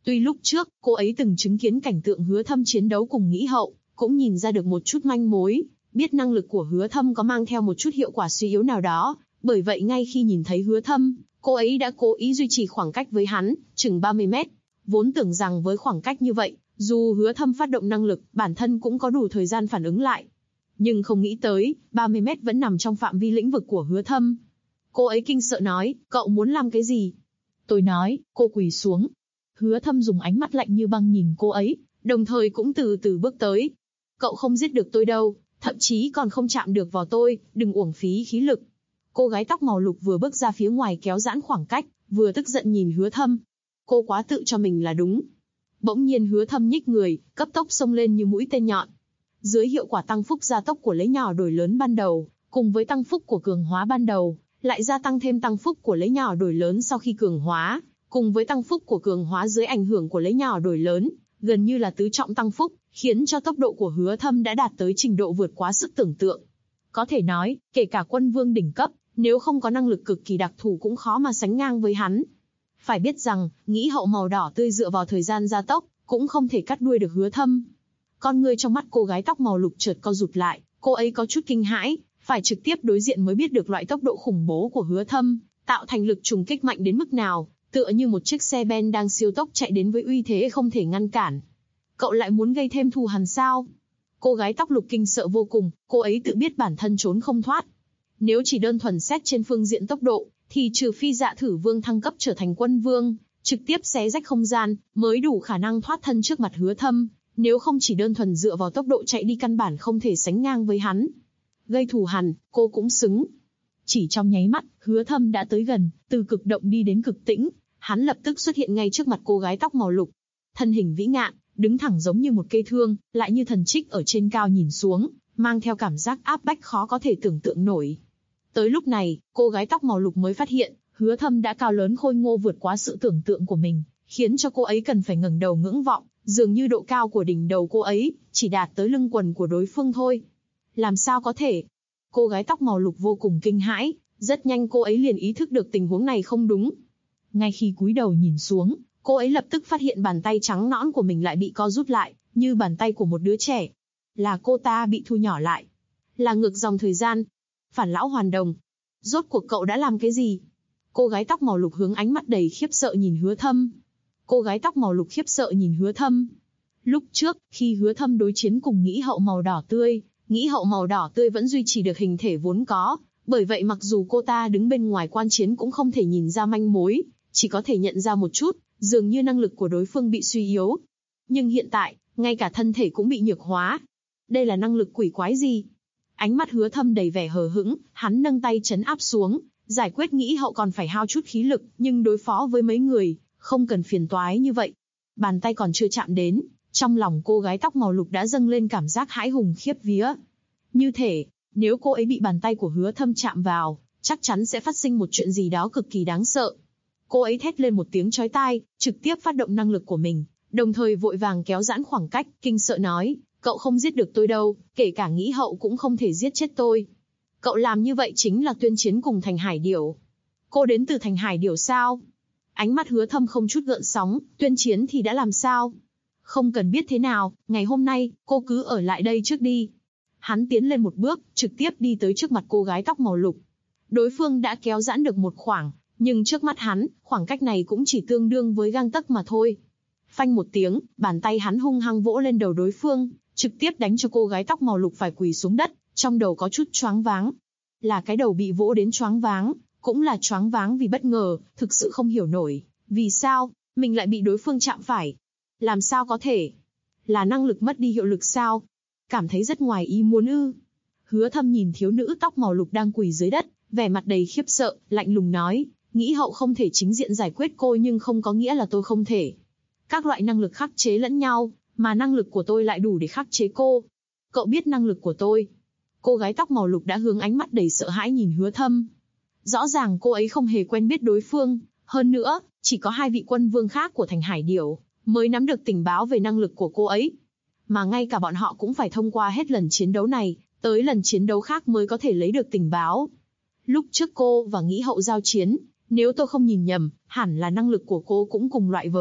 Tuy lúc trước, cô ấy từng chứng kiến cảnh tượng Hứa Thâm chiến đấu cùng Nghĩ Hậu, cũng nhìn ra được một chút manh mối, biết năng lực của Hứa Thâm có mang theo một chút hiệu quả suy yếu nào đó, bởi vậy ngay khi nhìn thấy Hứa Thâm, cô ấy đã cố ý duy trì khoảng cách với hắn, chừng 30 mét. Vốn tưởng rằng với khoảng cách như vậy, dù Hứa Thâm phát động năng lực, bản thân cũng có đủ thời gian phản ứng lại. Nhưng không nghĩ tới, 30 mét vẫn nằm trong phạm vi lĩnh vực của Hứa Thâm. Cô ấy kinh sợ nói, cậu muốn làm cái gì? Tôi nói, cô quỳ xuống. Hứa Thâm dùng ánh mắt lạnh như băng nhìn cô ấy, đồng thời cũng từ từ bước tới. Cậu không giết được tôi đâu, thậm chí còn không chạm được vào tôi, đừng uổng phí khí lực. Cô gái tóc màu lục vừa bước ra phía ngoài kéo giãn khoảng cách, vừa tức giận nhìn Hứa Thâm. Cô quá tự cho mình là đúng. Bỗng nhiên Hứa Thâm nhích người, cấp tốc xông lên như mũi tên nhọn. Dưới hiệu quả tăng phúc gia tốc của lấy nhỏ đổi lớn ban đầu, cùng với tăng phúc của cường hóa ban đầu, lại gia tăng thêm tăng phúc của lấy nhỏ đổi lớn sau khi cường hóa, cùng với tăng phúc của cường hóa dưới ảnh hưởng của lấy nhỏ đổi lớn, gần như là tứ trọng tăng phúc, khiến cho tốc độ của Hứa Thâm đã đạt tới trình độ vượt quá sức tưởng tượng. Có thể nói, kể cả quân vương đỉnh cấp, nếu không có năng lực cực kỳ đặc thù cũng khó mà sánh ngang với hắn. Phải biết rằng, Nghĩ Hậu màu đỏ tươi dựa vào thời gian gia tốc, cũng không thể cắt đuôi được Hứa Thâm. Con ngươi trong mắt cô gái tóc màu lục chợt co rụt lại, cô ấy có chút kinh hãi, phải trực tiếp đối diện mới biết được loại tốc độ khủng bố của Hứa Thâm, tạo thành lực trùng kích mạnh đến mức nào, tựa như một chiếc xe ben đang siêu tốc chạy đến với uy thế không thể ngăn cản. Cậu lại muốn gây thêm thù hằn sao? Cô gái tóc lục kinh sợ vô cùng, cô ấy tự biết bản thân trốn không thoát. Nếu chỉ đơn thuần xét trên phương diện tốc độ, thì trừ phi Dạ Thử Vương thăng cấp trở thành quân vương, trực tiếp xé rách không gian, mới đủ khả năng thoát thân trước mặt Hứa Thâm, nếu không chỉ đơn thuần dựa vào tốc độ chạy đi căn bản không thể sánh ngang với hắn. Gây thù hằn, cô cũng xứng. Chỉ trong nháy mắt, Hứa Thâm đã tới gần, từ cực động đi đến cực tĩnh, hắn lập tức xuất hiện ngay trước mặt cô gái tóc màu lục. Thân hình vĩ ngạn, đứng thẳng giống như một cây thương, lại như thần trích ở trên cao nhìn xuống, mang theo cảm giác áp bách khó có thể tưởng tượng nổi. Tới lúc này, cô gái tóc màu lục mới phát hiện, Hứa Thâm đã cao lớn khôi ngô vượt quá sự tưởng tượng của mình, khiến cho cô ấy cần phải ngẩng đầu ngưỡng vọng, dường như độ cao của đỉnh đầu cô ấy chỉ đạt tới lưng quần của đối phương thôi. Làm sao có thể? Cô gái tóc màu lục vô cùng kinh hãi, rất nhanh cô ấy liền ý thức được tình huống này không đúng. Ngay khi cúi đầu nhìn xuống, cô ấy lập tức phát hiện bàn tay trắng nõn của mình lại bị co rút lại, như bàn tay của một đứa trẻ. Là cô ta bị thu nhỏ lại. Là ngược dòng thời gian. Phản lão hoàn đồng. Rốt cuộc cậu đã làm cái gì? Cô gái tóc màu lục hướng ánh mắt đầy khiếp sợ nhìn Hứa Thâm. Cô gái tóc màu lục khiếp sợ nhìn Hứa Thâm. Lúc trước, khi Hứa Thâm đối chiến cùng Nghĩ Hậu màu đỏ tươi, Nghĩ Hậu màu đỏ tươi vẫn duy trì được hình thể vốn có, bởi vậy mặc dù cô ta đứng bên ngoài quan chiến cũng không thể nhìn ra manh mối, chỉ có thể nhận ra một chút, dường như năng lực của đối phương bị suy yếu. Nhưng hiện tại, ngay cả thân thể cũng bị nhược hóa. Đây là năng lực quỷ quái gì? Ánh mắt Hứa Thâm đầy vẻ hờ hững, hắn nâng tay trấn áp xuống, giải quyết Nghĩ Hậu còn phải hao chút khí lực, nhưng đối phó với mấy người, không cần phiền toái như vậy. Bàn tay còn chưa chạm đến, trong lòng cô gái tóc màu lục đã dâng lên cảm giác hãi hùng khiếp vía. Như thể, nếu cô ấy bị bàn tay của Hứa Thâm chạm vào, chắc chắn sẽ phát sinh một chuyện gì đó cực kỳ đáng sợ. Cô ấy thét lên một tiếng chói tai, trực tiếp phát động năng lực của mình, đồng thời vội vàng kéo giãn khoảng cách, kinh sợ nói, cậu không giết được tôi đâu, kể cả Nghĩ Hậu cũng không thể giết chết tôi. Cậu làm như vậy chính là tuyên chiến cùng Thành Hải Điểu. Cô đến từ Thành Hải Điểu sao? Ánh mắt Hứa Thâm không chút gợn sóng, tuyên chiến thì đã làm sao? Không cần biết thế nào, ngày hôm nay, cô cứ ở lại đây trước đi. Hắn tiến lên một bước, trực tiếp đi tới trước mặt cô gái tóc màu lục. Đối phương đã kéo giãn được một khoảng, nhưng trước mắt hắn, khoảng cách này cũng chỉ tương đương với gang tấc mà thôi. Phanh một tiếng, bàn tay hắn hung hăng vỗ lên đầu đối phương, trực tiếp đánh cho cô gái tóc màu lục phải quỳ xuống đất, trong đầu có chút choáng váng. Là cái đầu bị vỗ đến choáng váng, cũng là choáng váng vì bất ngờ, thực sự không hiểu nổi, vì sao, mình lại bị đối phương chạm phải. Làm sao có thể? Là năng lực mất đi hiệu lực sao? Cảm thấy rất ngoài ý muốn ư? Hứa Thâm nhìn thiếu nữ tóc màu lục đang quỳ dưới đất, vẻ mặt đầy khiếp sợ, lạnh lùng nói, Nghĩ Hậu không thể chính diện giải quyết cô nhưng không có nghĩa là tôi không thể. Các loại năng lực khắc chế lẫn nhau, mà năng lực của tôi lại đủ để khắc chế cô. Cậu biết năng lực của tôi. Cô gái tóc màu lục đã hướng ánh mắt đầy sợ hãi nhìn Hứa Thâm. Rõ ràng cô ấy không hề quen biết đối phương, hơn nữa, chỉ có 2 vị quân vương khác của Thành Hải Điểu mới nắm được tình báo về năng lực của cô ấy. Mà ngay cả bọn họ cũng phải thông qua hết lần chiến đấu này, tới lần chiến đấu khác mới có thể lấy được tình báo. Lúc trước cô và Nghĩ Hậu giao chiến, nếu tôi không nhìn nhầm, hẳn là năng lực của cô cũng cùng loại với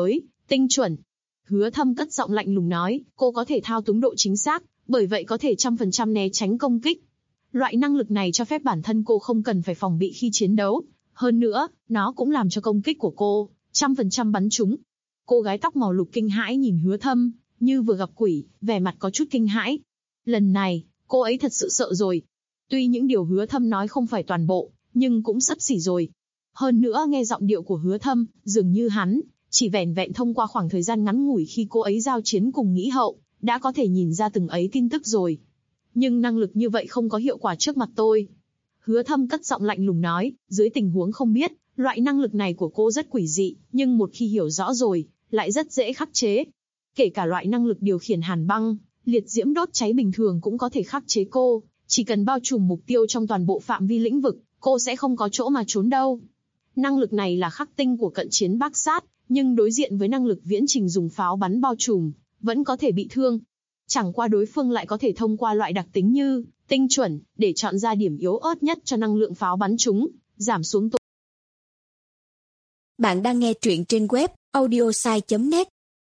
Tinh chuẩn. Hứa Thâm cất giọng lạnh lùng nói, cô có thể thao túng độ chính xác, bởi vậy có thể 100% né tránh công kích. Loại năng lực này cho phép bản thân cô không cần phải phòng bị khi chiến đấu. Hơn nữa, nó cũng làm cho công kích của cô 100% bắn trúng. Cô gái tóc màu lục kinh hãi nhìn Hứa Thâm, như vừa gặp quỷ, vẻ mặt có chút kinh hãi. Lần này, cô ấy thật sự sợ rồi. Tuy những điều Hứa Thâm nói không phải toàn bộ, nhưng cũng xấp xỉ rồi. Hơn nữa nghe giọng điệu của Hứa Thâm, dường như hắn chỉ vẻn vẹn thông qua khoảng thời gian ngắn ngủi khi cô ấy giao chiến cùng Nghĩ Hậu, đã có thể nhìn ra từng ấy tin tức rồi. Nhưng năng lực như vậy không có hiệu quả trước mặt tôi. Hứa Thâm cất giọng lạnh lùng nói, dưới tình huống không biết, loại năng lực này của cô rất quỷ dị, nhưng một khi hiểu rõ rồi, lại rất dễ khắc chế. Kể cả loại năng lực điều khiển hàn băng, liệt diễm đốt cháy bình thường cũng có thể khắc chế cô, chỉ cần bao trùm mục tiêu trong toàn bộ phạm vi lĩnh vực, cô sẽ không có chỗ mà trốn đâu. Năng lực này là khắc tinh của cận chiến bác sát, nhưng đối diện với năng lực viễn trình dùng pháo bắn bao trùm, vẫn có thể bị thương. Chẳng qua đối phương lại có thể thông qua loại đặc tính như tinh chuẩn, để chọn ra điểm yếu ớt nhất cho năng lượng pháo bắn chúng, giảm xuống tối. Bạn đang nghe truyện trên web audiosai.net.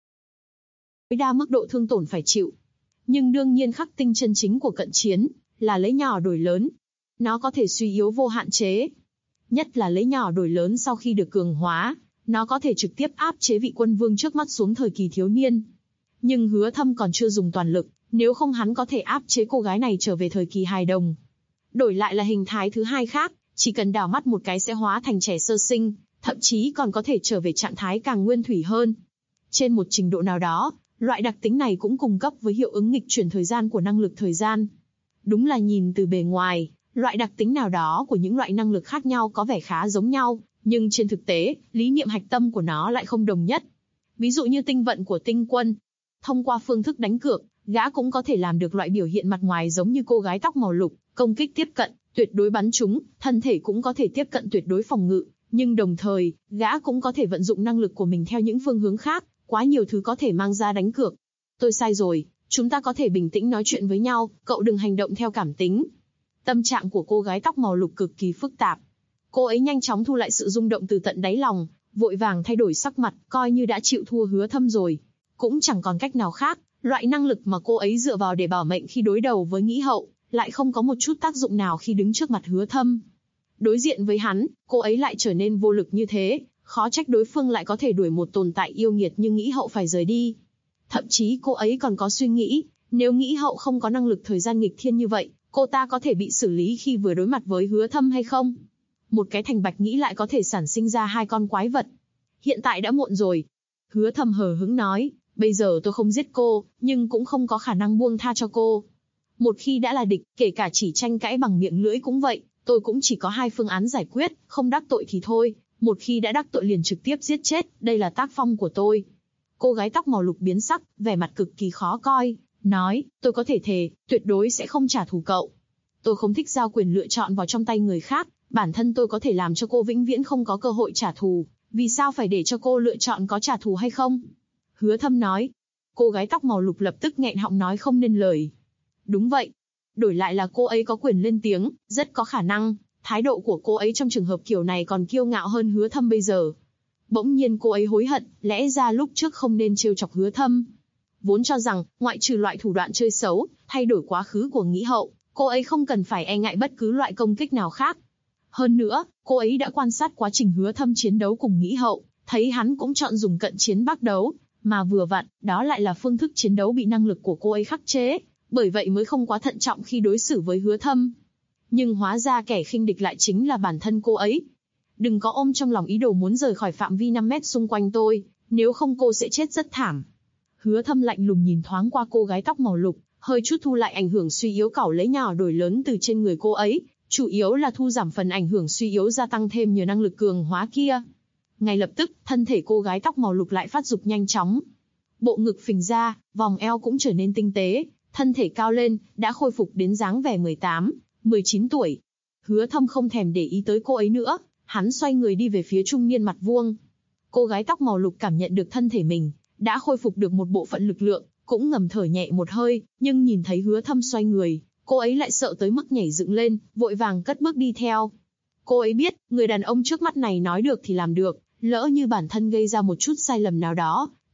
Đa mức độ thương tổn phải chịu. Nhưng đương nhiên khắc tinh chân chính của cận chiến, là lấy nhỏ đổi lớn. Nó có thể suy yếu vô hạn chế. Nhất là lấy nhỏ đổi lớn sau khi được cường hóa, nó có thể trực tiếp áp chế vị quân vương trước mắt xuống thời kỳ thiếu niên. Nhưng Hứa Thâm còn chưa dùng toàn lực, nếu không hắn có thể áp chế cô gái này trở về thời kỳ hài đồng. Đổi lại là hình thái thứ hai khác, chỉ cần đảo mắt một cái sẽ hóa thành trẻ sơ sinh, thậm chí còn có thể trở về trạng thái càng nguyên thủy hơn. Trên một trình độ nào đó, loại đặc tính này cũng cung cấp với hiệu ứng nghịch chuyển thời gian của năng lực thời gian. Đúng là nhìn từ bề ngoài, loại đặc tính nào đó của những loại năng lực khác nhau có vẻ khá giống nhau, nhưng trên thực tế, lý niệm hạch tâm của nó lại không đồng nhất. Ví dụ như tinh vận của tinh quân. Thông qua phương thức đánh cược, gã cũng có thể làm được loại biểu hiện mặt ngoài giống như cô gái tóc màu lục, công kích tiếp cận, tuyệt đối bắn trúng, thân thể cũng có thể tiếp cận tuyệt đối phòng ngự, nhưng đồng thời, gã cũng có thể vận dụng năng lực của mình theo những phương hướng khác, quá nhiều thứ có thể mang ra đánh cược. Tôi sai rồi, chúng ta có thể bình tĩnh nói chuyện với nhau, cậu đừng hành động theo cảm tính. Tâm trạng của cô gái tóc màu lục cực kỳ phức tạp. Cô ấy nhanh chóng thu lại sự rung động từ tận đáy lòng, vội vàng thay đổi sắc mặt, coi như đã chịu thua Hứa Thâm rồi. Cũng chẳng còn cách nào khác, loại năng lực mà cô ấy dựa vào để bảo mệnh khi đối đầu với Nghĩ Hậu, lại không có một chút tác dụng nào khi đứng trước mặt Hứa Thâm. Đối diện với hắn, cô ấy lại trở nên vô lực như thế, khó trách đối phương lại có thể đuổi một tồn tại yêu nghiệt như Nghĩ Hậu phải rời đi. Thậm chí cô ấy còn có suy nghĩ, nếu Nghĩ Hậu không có năng lực thời gian nghịch thiên như vậy, cô ta có thể bị xử lý khi vừa đối mặt với Hứa Thâm hay không? Một cái thành bạch nghĩ lại có thể sản sinh ra hai con quái vật. Hiện tại đã muộn rồi. Hứa Thâm hờ hững nói, bây giờ tôi không giết cô, nhưng cũng không có khả năng buông tha cho cô. Một khi đã là địch, kể cả chỉ tranh cãi bằng miệng lưỡi cũng vậy, tôi cũng chỉ có hai phương án giải quyết, không đắc tội thì thôi, một khi đã đắc tội liền trực tiếp giết chết, đây là tác phong của tôi. Cô gái tóc màu lục biến sắc, vẻ mặt cực kỳ khó coi, nói, tôi có thể thề, tuyệt đối sẽ không trả thù cậu. Tôi không thích giao quyền lựa chọn vào trong tay người khác, bản thân tôi có thể làm cho cô vĩnh viễn không có cơ hội trả thù, vì sao phải để cho cô lựa chọn có trả thù hay không? Hứa Thâm nói. Cô gái tóc màu lục lập tức nghẹn họng nói không nên lời. Đúng vậy. Đổi lại là cô ấy có quyền lên tiếng, rất có khả năng, thái độ của cô ấy trong trường hợp kiểu này còn kiêu ngạo hơn Hứa Thâm bây giờ. Bỗng nhiên cô ấy hối hận, lẽ ra lúc trước không nên trêu chọc Hứa Thâm. Vốn cho rằng, ngoại trừ loại thủ đoạn chơi xấu, thay đổi quá khứ của Nghĩ Hậu, cô ấy không cần phải e ngại bất cứ loại công kích nào khác. Hơn nữa, cô ấy đã quan sát quá trình Hứa Thâm chiến đấu cùng Nghĩ Hậu, thấy hắn cũng chọn dùng cận chiến bác đấu, mà vừa vặn, đó lại là phương thức chiến đấu bị năng lực của cô ấy khắc chế, bởi vậy mới không quá thận trọng khi đối xử với Hứa Thâm. Nhưng hóa ra kẻ khinh địch lại chính là bản thân cô ấy. Đừng có ôm trong lòng ý đồ muốn rời khỏi phạm vi 5 mét xung quanh tôi, nếu không cô sẽ chết rất thảm. Hứa Thâm lạnh lùng nhìn thoáng qua cô gái tóc màu lục, hơi chút thu lại ảnh hưởng suy yếu cẩu lấy nhỏ đổi lớn từ trên người cô ấy, chủ yếu là thu giảm phần ảnh hưởng suy yếu gia tăng thêm nhờ năng lực cường hóa kia. Ngay lập tức, thân thể cô gái tóc màu lục lại phát dục nhanh chóng. Bộ ngực phình ra, vòng eo cũng trở nên tinh tế, thân thể cao lên, đã khôi phục đến dáng vẻ 18, 19 tuổi. Hứa Thâm không thèm để ý tới cô ấy nữa, hắn xoay người đi về phía trung niên mặt vuông. Cô gái tóc màu lục cảm nhận được thân thể mình đã khôi phục được một bộ phận lực lượng, cũng ngầm thở nhẹ một hơi, nhưng nhìn thấy Hứa Thâm xoay người, cô ấy lại sợ tới mức nhảy dựng lên, vội vàng cất bước đi theo. Cô ấy biết, người đàn ông trước mắt này nói được thì làm được, lỡ như bản thân gây ra một chút sai lầm nào đó,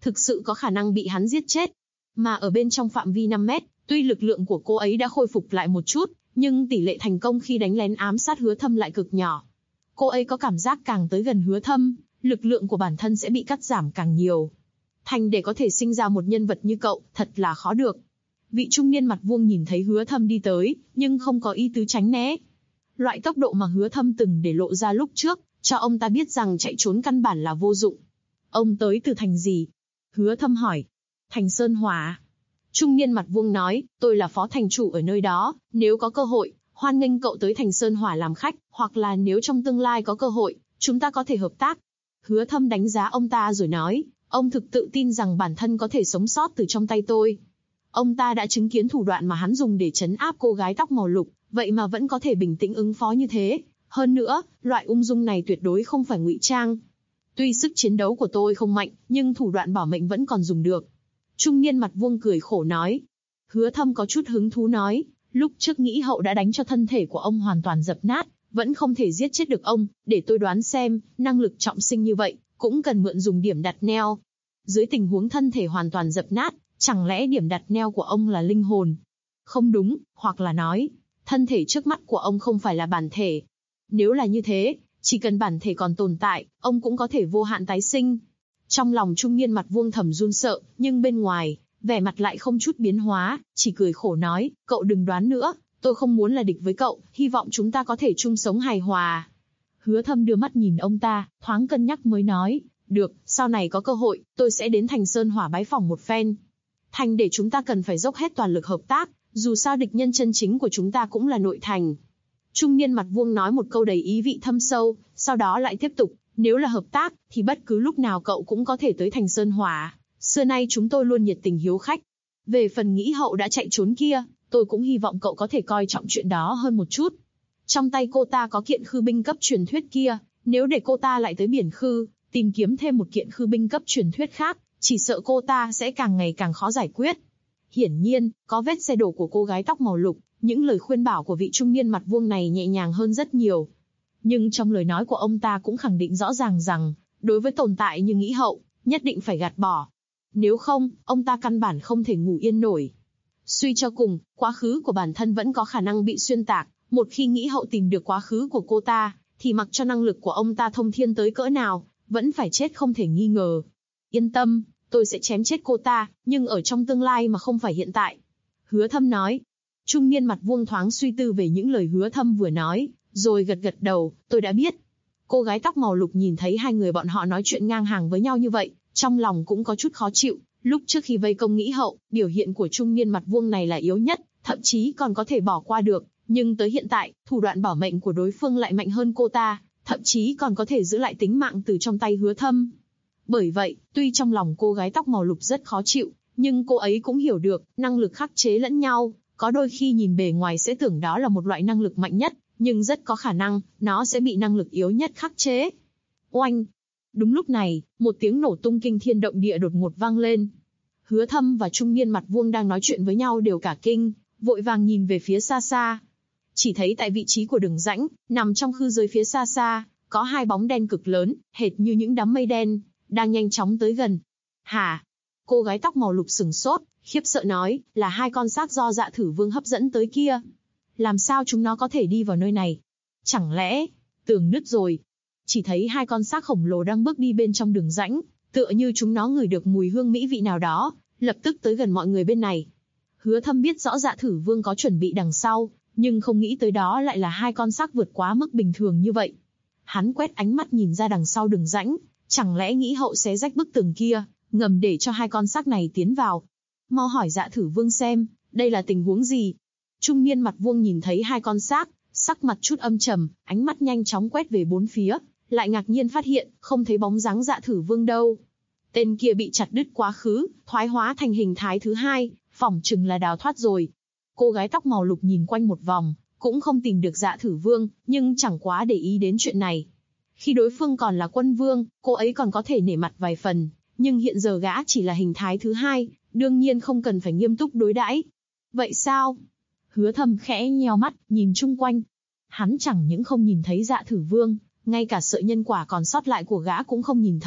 thực sự có khả năng bị hắn giết chết. Mà ở bên trong phạm vi 5 mét, tuy lực lượng của cô ấy đã khôi phục lại một chút, nhưng tỷ lệ thành công khi đánh lén ám sát Hứa Thâm lại cực nhỏ. Cô ấy có cảm giác càng tới gần Hứa Thâm, lực lượng của bản thân sẽ bị cắt giảm càng nhiều. Thành để có thể sinh ra một nhân vật như cậu, thật là khó được. Vị trung niên mặt vuông nhìn thấy Hứa Thâm đi tới, nhưng không có ý tứ tránh né. Loại tốc độ mà Hứa Thâm từng để lộ ra lúc trước, cho ông ta biết rằng chạy trốn căn bản là vô dụng. Ông tới từ thành gì? Hứa Thâm hỏi. Thành Sơn Hỏa. Trung niên mặt vuông nói, tôi là phó thành chủ ở nơi đó, nếu có cơ hội, hoan nghênh cậu tới Thành Sơn Hỏa làm khách, hoặc là nếu trong tương lai có cơ hội, chúng ta có thể hợp tác. Hứa Thâm đánh giá ông ta rồi nói, ông thực tự tin rằng bản thân có thể sống sót từ trong tay tôi. Ông ta đã chứng kiến thủ đoạn mà hắn dùng để trấn áp cô gái tóc màu lục, vậy mà vẫn có thể bình tĩnh ứng phó như thế. Hơn nữa, loại ung dung này tuyệt đối không phải ngụy trang. Tuy sức chiến đấu của tôi không mạnh, nhưng thủ đoạn bảo mệnh vẫn còn dùng được. Trung niên mặt vuông cười khổ nói. Hứa Thâm có chút hứng thú nói, lúc trước nghĩ hậu đã đánh cho thân thể của ông hoàn toàn dập nát, vẫn không thể giết chết được ông, để tôi đoán xem, năng lực trọng sinh như vậy, cũng cần mượn dùng điểm đặt neo. Dưới tình huống thân thể hoàn toàn dập nát, chẳng lẽ điểm đặt neo của ông là linh hồn? Không đúng, hoặc là nói, thân thể trước mắt của ông không phải là bản thể. Nếu là như thế, chỉ cần bản thể còn tồn tại, ông cũng có thể vô hạn tái sinh. Trong lòng trung niên mặt vuông thầm run sợ, nhưng bên ngoài, vẻ mặt lại không chút biến hóa, chỉ cười khổ nói, cậu đừng đoán nữa, tôi không muốn là địch với cậu, hy vọng chúng ta có thể chung sống hài hòa. Hứa Thâm đưa mắt nhìn ông ta, thoáng cân nhắc mới nói, được, sau này có cơ hội, tôi sẽ đến Thành Sơn Hỏa bái phỏng một phen. Thành để chúng ta cần phải dốc hết toàn lực hợp tác, dù sao địch nhân chân chính của chúng ta cũng là nội thành. Trung niên mặt vuông nói một câu đầy ý vị thâm sâu, sau đó lại tiếp tục, nếu là hợp tác, thì bất cứ lúc nào cậu cũng có thể tới Thành Sơn Hỏa. Xưa nay chúng tôi luôn nhiệt tình hiếu khách. Về phần nghĩ hậu đã chạy trốn kia, tôi cũng hy vọng cậu có thể coi trọng chuyện đó hơn một chút. Trong tay cô ta có kiện khư binh cấp truyền thuyết kia, nếu để cô ta lại tới biển khư, tìm kiếm thêm một kiện khư binh cấp truyền thuyết khác, chỉ sợ cô ta sẽ càng ngày càng khó giải quyết. Hiển nhiên, có vết xe đổ của cô gái tóc màu lục, những lời khuyên bảo của vị trung niên mặt vuông này nhẹ nhàng hơn rất nhiều. Nhưng trong lời nói của ông ta cũng khẳng định rõ ràng rằng, đối với tồn tại như nghĩ hậu, nhất định phải gạt bỏ. Nếu không, ông ta căn bản không thể ngủ yên nổi. Suy cho cùng, quá khứ của bản thân vẫn có khả năng bị xuyên tạc. Một khi nghĩ hậu tìm được quá khứ của cô ta, thì mặc cho năng lực của ông ta thông thiên tới cỡ nào, vẫn phải chết không thể nghi ngờ. Yên tâm, tôi sẽ chém chết cô ta, nhưng ở trong tương lai mà không phải hiện tại. Hứa Thâm nói. Trung niên mặt vuông thoáng suy tư về những lời Hứa Thâm vừa nói, rồi gật gật đầu, tôi đã biết. Cô gái tóc màu lục nhìn thấy hai người bọn họ nói chuyện ngang hàng với nhau như vậy, trong lòng cũng có chút khó chịu. Lúc trước khi vây công nghĩ hậu, biểu hiện của trung niên mặt vuông này là yếu nhất, thậm chí còn có thể bỏ qua được. Nhưng tới hiện tại, thủ đoạn bảo mệnh của đối phương lại mạnh hơn cô ta, thậm chí còn có thể giữ lại tính mạng từ trong tay Hứa Thâm. Bởi vậy, tuy trong lòng cô gái tóc màu lục rất khó chịu, nhưng cô ấy cũng hiểu được, năng lực khắc chế lẫn nhau, có đôi khi nhìn bề ngoài sẽ tưởng đó là một loại năng lực mạnh nhất, nhưng rất có khả năng, nó sẽ bị năng lực yếu nhất khắc chế. Oanh! Đúng lúc này, một tiếng nổ tung kinh thiên động địa đột ngột vang lên. Hứa Thâm và trung niên mặt vuông đang nói chuyện với nhau đều cả kinh, vội vàng nhìn về phía xa xa. Chỉ thấy tại vị trí của đường rãnh, nằm trong khư giới phía xa xa, có hai bóng đen cực lớn, hệt như những đám mây đen, đang nhanh chóng tới gần. Hả? Cô gái tóc màu lục sừng sốt, khiếp sợ nói, là hai con xác do Dạ Thử Vương hấp dẫn tới kia. Làm sao chúng nó có thể đi vào nơi này? Chẳng lẽ, tường nứt rồi? Chỉ thấy hai con xác khổng lồ đang bước đi bên trong đường rãnh, tựa như chúng nó ngửi được mùi hương mỹ vị nào đó, lập tức tới gần mọi người bên này. Hứa Thâm biết rõ Dạ Thử Vương có chuẩn bị đằng sau, nhưng không nghĩ tới đó lại là hai con xác vượt quá mức bình thường như vậy. Hắn quét ánh mắt nhìn ra đằng sau đường rãnh, chẳng lẽ nghĩ hậu xé rách bức tường kia, ngầm để cho hai con xác này tiến vào. Mau hỏi Dạ Thử Vương xem, đây là tình huống gì? Trung niên mặt vuông nhìn thấy hai con xác, sắc mặt chút âm trầm, ánh mắt nhanh chóng quét về bốn phía, lại ngạc nhiên phát hiện, không thấy bóng dáng Dạ Thử Vương đâu. Tên kia bị chặt đứt quá khứ, thoái hóa thành hình thái thứ hai, phỏng chừng là đào thoát rồi. Cô gái tóc màu lục nhìn quanh một vòng, cũng không tìm được Dạ Thử Vương, nhưng chẳng quá để ý đến chuyện này. Khi đối phương còn là quân vương, cô ấy còn có thể nể mặt vài phần, nhưng hiện giờ gã chỉ là hình thái thứ hai, đương nhiên không cần phải nghiêm túc đối đãi. Vậy sao? Hứa Thâm khẽ nheo mắt, nhìn chung quanh. Hắn chẳng những không nhìn thấy Dạ Thử Vương, ngay cả sợi nhân quả còn sót lại của gã cũng không nhìn thấy,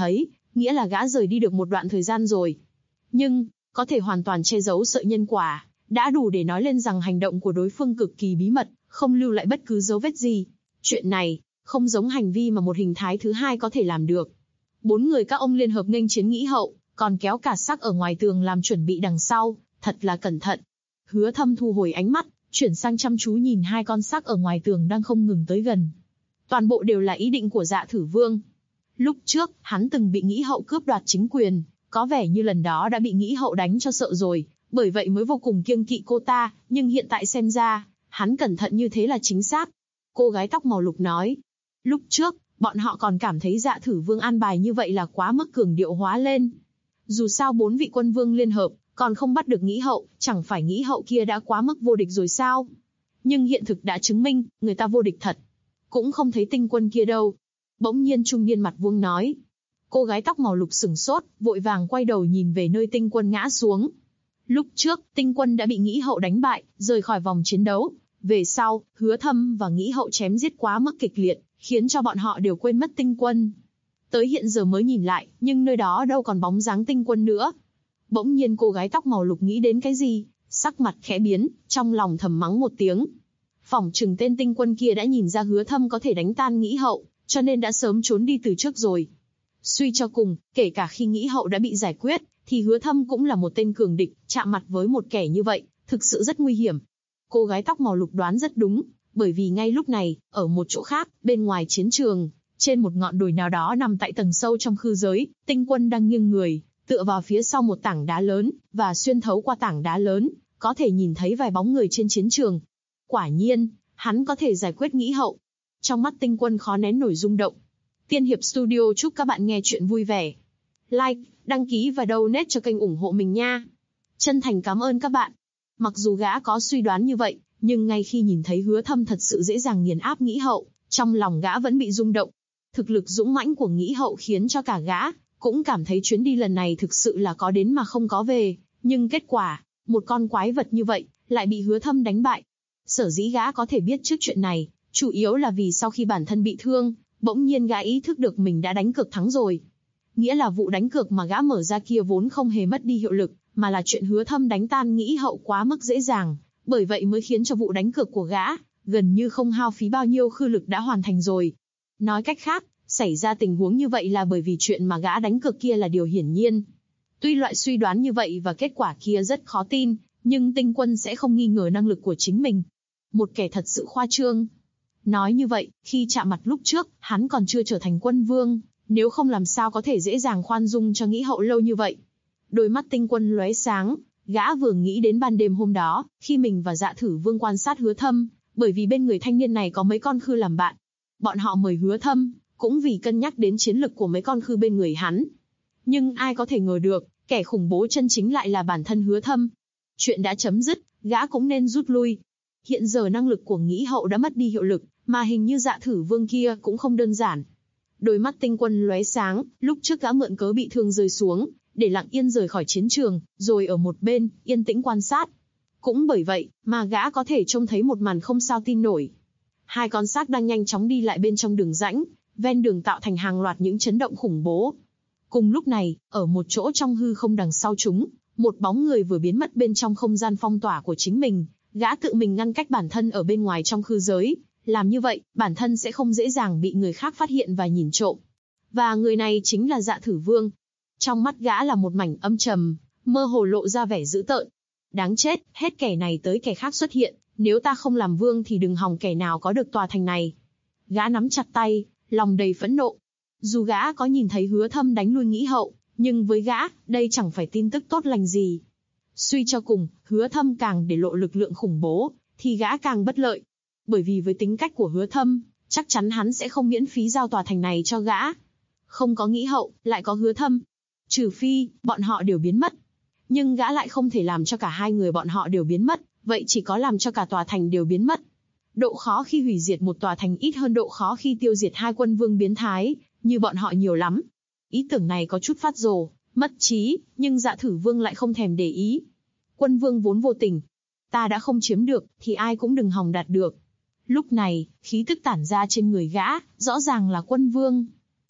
nghĩa là gã rời đi được một đoạn thời gian rồi. Nhưng, có thể hoàn toàn che giấu sợi nhân quả, đã đủ để nói lên rằng hành động của đối phương cực kỳ bí mật, không lưu lại bất cứ dấu vết gì. Chuyện này, không giống hành vi mà một hình thái thứ hai có thể làm được. 4 người các ông liên hợp nghênh chiến Nghĩ Hậu, còn kéo cả xác ở ngoài tường làm chuẩn bị đằng sau, thật là cẩn thận. Hứa Thâm thu hồi ánh mắt, chuyển sang chăm chú nhìn 2 con xác ở ngoài tường đang không ngừng tới gần. Toàn bộ đều là ý định của Dạ Thử Vương. Lúc trước, hắn từng bị Nghĩ Hậu cướp đoạt chính quyền, có vẻ như lần đó đã bị Nghĩ Hậu đánh cho sợ rồi, bởi vậy mới vô cùng kiêng kỵ cô ta, nhưng hiện tại xem ra, hắn cẩn thận như thế là chính xác. Cô gái tóc màu lục nói, lúc trước, bọn họ còn cảm thấy Dạ Thử Vương an bài như vậy là quá mức cường điệu hóa lên. Dù sao 4 vị quân vương liên hợp, còn không bắt được Nghĩ Hậu, chẳng phải Nghĩ Hậu kia đã quá mức vô địch rồi sao? Nhưng hiện thực đã chứng minh, người ta vô địch thật. Cũng không thấy Tinh Quân kia đâu. Bỗng nhiên trung niên mặt vuông nói. Cô gái tóc màu lục sửng sốt, vội vàng quay đầu nhìn về nơi Tinh Quân ngã xuống. Lúc trước, Tinh Quân đã bị Nghĩ Hậu đánh bại, rời khỏi vòng chiến đấu. Về sau, Hứa Thâm và Nghĩ Hậu chém giết quá mức kịch liệt, khiến cho bọn họ đều quên mất Tinh Quân. Tới hiện giờ mới nhìn lại, nhưng nơi đó đâu còn bóng dáng Tinh Quân nữa. Bỗng nhiên cô gái tóc màu lục nghĩ đến cái gì, sắc mặt khẽ biến, trong lòng thầm mắng một tiếng. Phỏng chừng tên Tinh Quân kia đã nhìn ra Hứa Thâm có thể đánh tan Nghĩ Hậu, cho nên đã sớm trốn đi từ trước rồi. Suy cho cùng, kể cả khi Nghĩ Hậu đã bị giải quyết, thì Hứa Thâm cũng là một tên cường địch, chạm mặt với một kẻ như vậy, thực sự rất nguy hiểm. Cô gái tóc màu lục đoán rất đúng, bởi vì ngay lúc này, ở một chỗ khác, bên ngoài chiến trường, trên một ngọn đồi nào đó nằm tại tầng sâu trong khư giới, Tinh Quân đang nghiêng người, tựa vào phía sau một tảng đá lớn, và xuyên thấu qua tảng đá lớn, có thể nhìn thấy vài bóng người trên chiến trường. Quả nhiên, hắn có thể giải quyết Nghĩ Hậu. Trong mắt Tinh Quân khó nén nổi rung động. Tiên Hiệp Studio chúc các bạn nghe chuyện vui vẻ. Like, đăng ký và donate cho kênh ủng hộ mình nha. Chân thành cảm ơn các bạn. Mặc dù gã có suy đoán như vậy, nhưng ngay khi nhìn thấy Hứa Thâm thật sự dễ dàng nghiền áp Nghĩ Hậu, trong lòng gã vẫn bị rung động. Thực lực dũng mãnh của Nghĩ Hậu khiến cho cả gã cũng cảm thấy chuyến đi lần này thực sự là có đến mà không có về, nhưng kết quả, một con quái vật như vậy, lại bị Hứa Thâm đánh bại. Sở dĩ gã có thể biết trước chuyện này, chủ yếu là vì sau khi bản thân bị thương, bỗng nhiên gã ý thức được mình đã đánh cược thắng rồi. Nghĩa là vụ đánh cược mà gã mở ra kia vốn không hề mất đi hiệu lực, mà là chuyện Hứa Thâm đánh tan Nghĩ Hậu quá mức dễ dàng, bởi vậy mới khiến cho vụ đánh cược của gã, gần như không hao phí bao nhiêu khư lực đã hoàn thành rồi. Nói cách khác, xảy ra tình huống như vậy là bởi vì chuyện mà gã đánh cược kia là điều hiển nhiên. Tuy loại suy đoán như vậy và kết quả kia rất khó tin, nhưng Tinh Quân sẽ không nghi ngờ năng lực của chính mình. Một kẻ thật sự khoa trương. Nói như vậy, khi chạm mặt lúc trước, hắn còn chưa trở thành quân vương, nếu không làm sao có thể dễ dàng khoan dung cho Nghĩ Hậu lâu như vậy. Đôi mắt Tinh Quân lóe sáng, gã vừa nghĩ đến ban đêm hôm đó, khi mình và Dạ Thử Vương quan sát Hứa Thâm, bởi vì bên người thanh niên này có mấy con khư làm bạn. Bọn họ mời Hứa Thâm, cũng vì cân nhắc đến chiến lực của mấy con khư bên người hắn. Nhưng ai có thể ngờ được, kẻ khủng bố chân chính lại là bản thân Hứa Thâm. Chuyện đã chấm dứt, gã cũng nên rút lui. Hiện giờ năng lực của Nghĩ Hậu đã mất đi hiệu lực, mà hình như Dạ Thử Vương kia cũng không đơn giản. Đôi mắt Tinh Quân lóe sáng, lúc trước gã mượn cớ bị thương rơi xuống, để lặng yên rời khỏi chiến trường, rồi ở một bên, yên tĩnh quan sát. Cũng bởi vậy, mà gã có thể trông thấy một màn không sao tin nổi. 2 con xác đang nhanh chóng đi lại bên trong đường rãnh, ven đường tạo thành hàng loạt những chấn động khủng bố. Cùng lúc này, ở một chỗ trong hư không đằng sau chúng, một bóng người vừa biến mất bên trong không gian phong tỏa của chính mình, gã tự mình ngăn cách bản thân ở bên ngoài trong khư giới, làm như vậy, bản thân sẽ không dễ dàng bị người khác phát hiện và nhìn trộm. Và người này chính là Dạ Thử Vương. Trong mắt gã là một mảnh âm trầm, mơ hồ lộ ra vẻ dữ tợn. Đáng chết, hết kẻ này tới kẻ khác xuất hiện, nếu ta không làm vương thì đừng hòng kẻ nào có được tòa thành này. Gã nắm chặt tay, lòng đầy phẫn nộ. Dù gã có nhìn thấy Hứa Thâm đánh lui Nghĩ Hậu, nhưng với gã, đây chẳng phải tin tức tốt lành gì. Suy cho cùng, Hứa Thâm càng để lộ lực lượng khủng bố, thì gã càng bất lợi. Bởi vì với tính cách của Hứa Thâm, chắc chắn hắn sẽ không miễn phí giao tòa thành này cho gã. Không có Nghĩ Hậu, lại có Hứa Thâm. Trừ phi, bọn họ đều biến mất. Nhưng gã lại không thể làm cho cả 2 người bọn họ đều biến mất, vậy chỉ có làm cho cả tòa thành đều biến mất. Độ khó khi hủy diệt một tòa thành ít hơn độ khó khi tiêu diệt 2 quân vương biến thái, như bọn họ nhiều lắm. Ý tưởng này có chút phát rồ, mất trí, nhưng Dạ Thử Vương lại không thèm để ý. Quân vương vốn vô tình. Ta đã không chiếm được, thì ai cũng đừng hòng đạt được. Lúc này, khí tức tản ra trên người gã, rõ ràng là quân vương.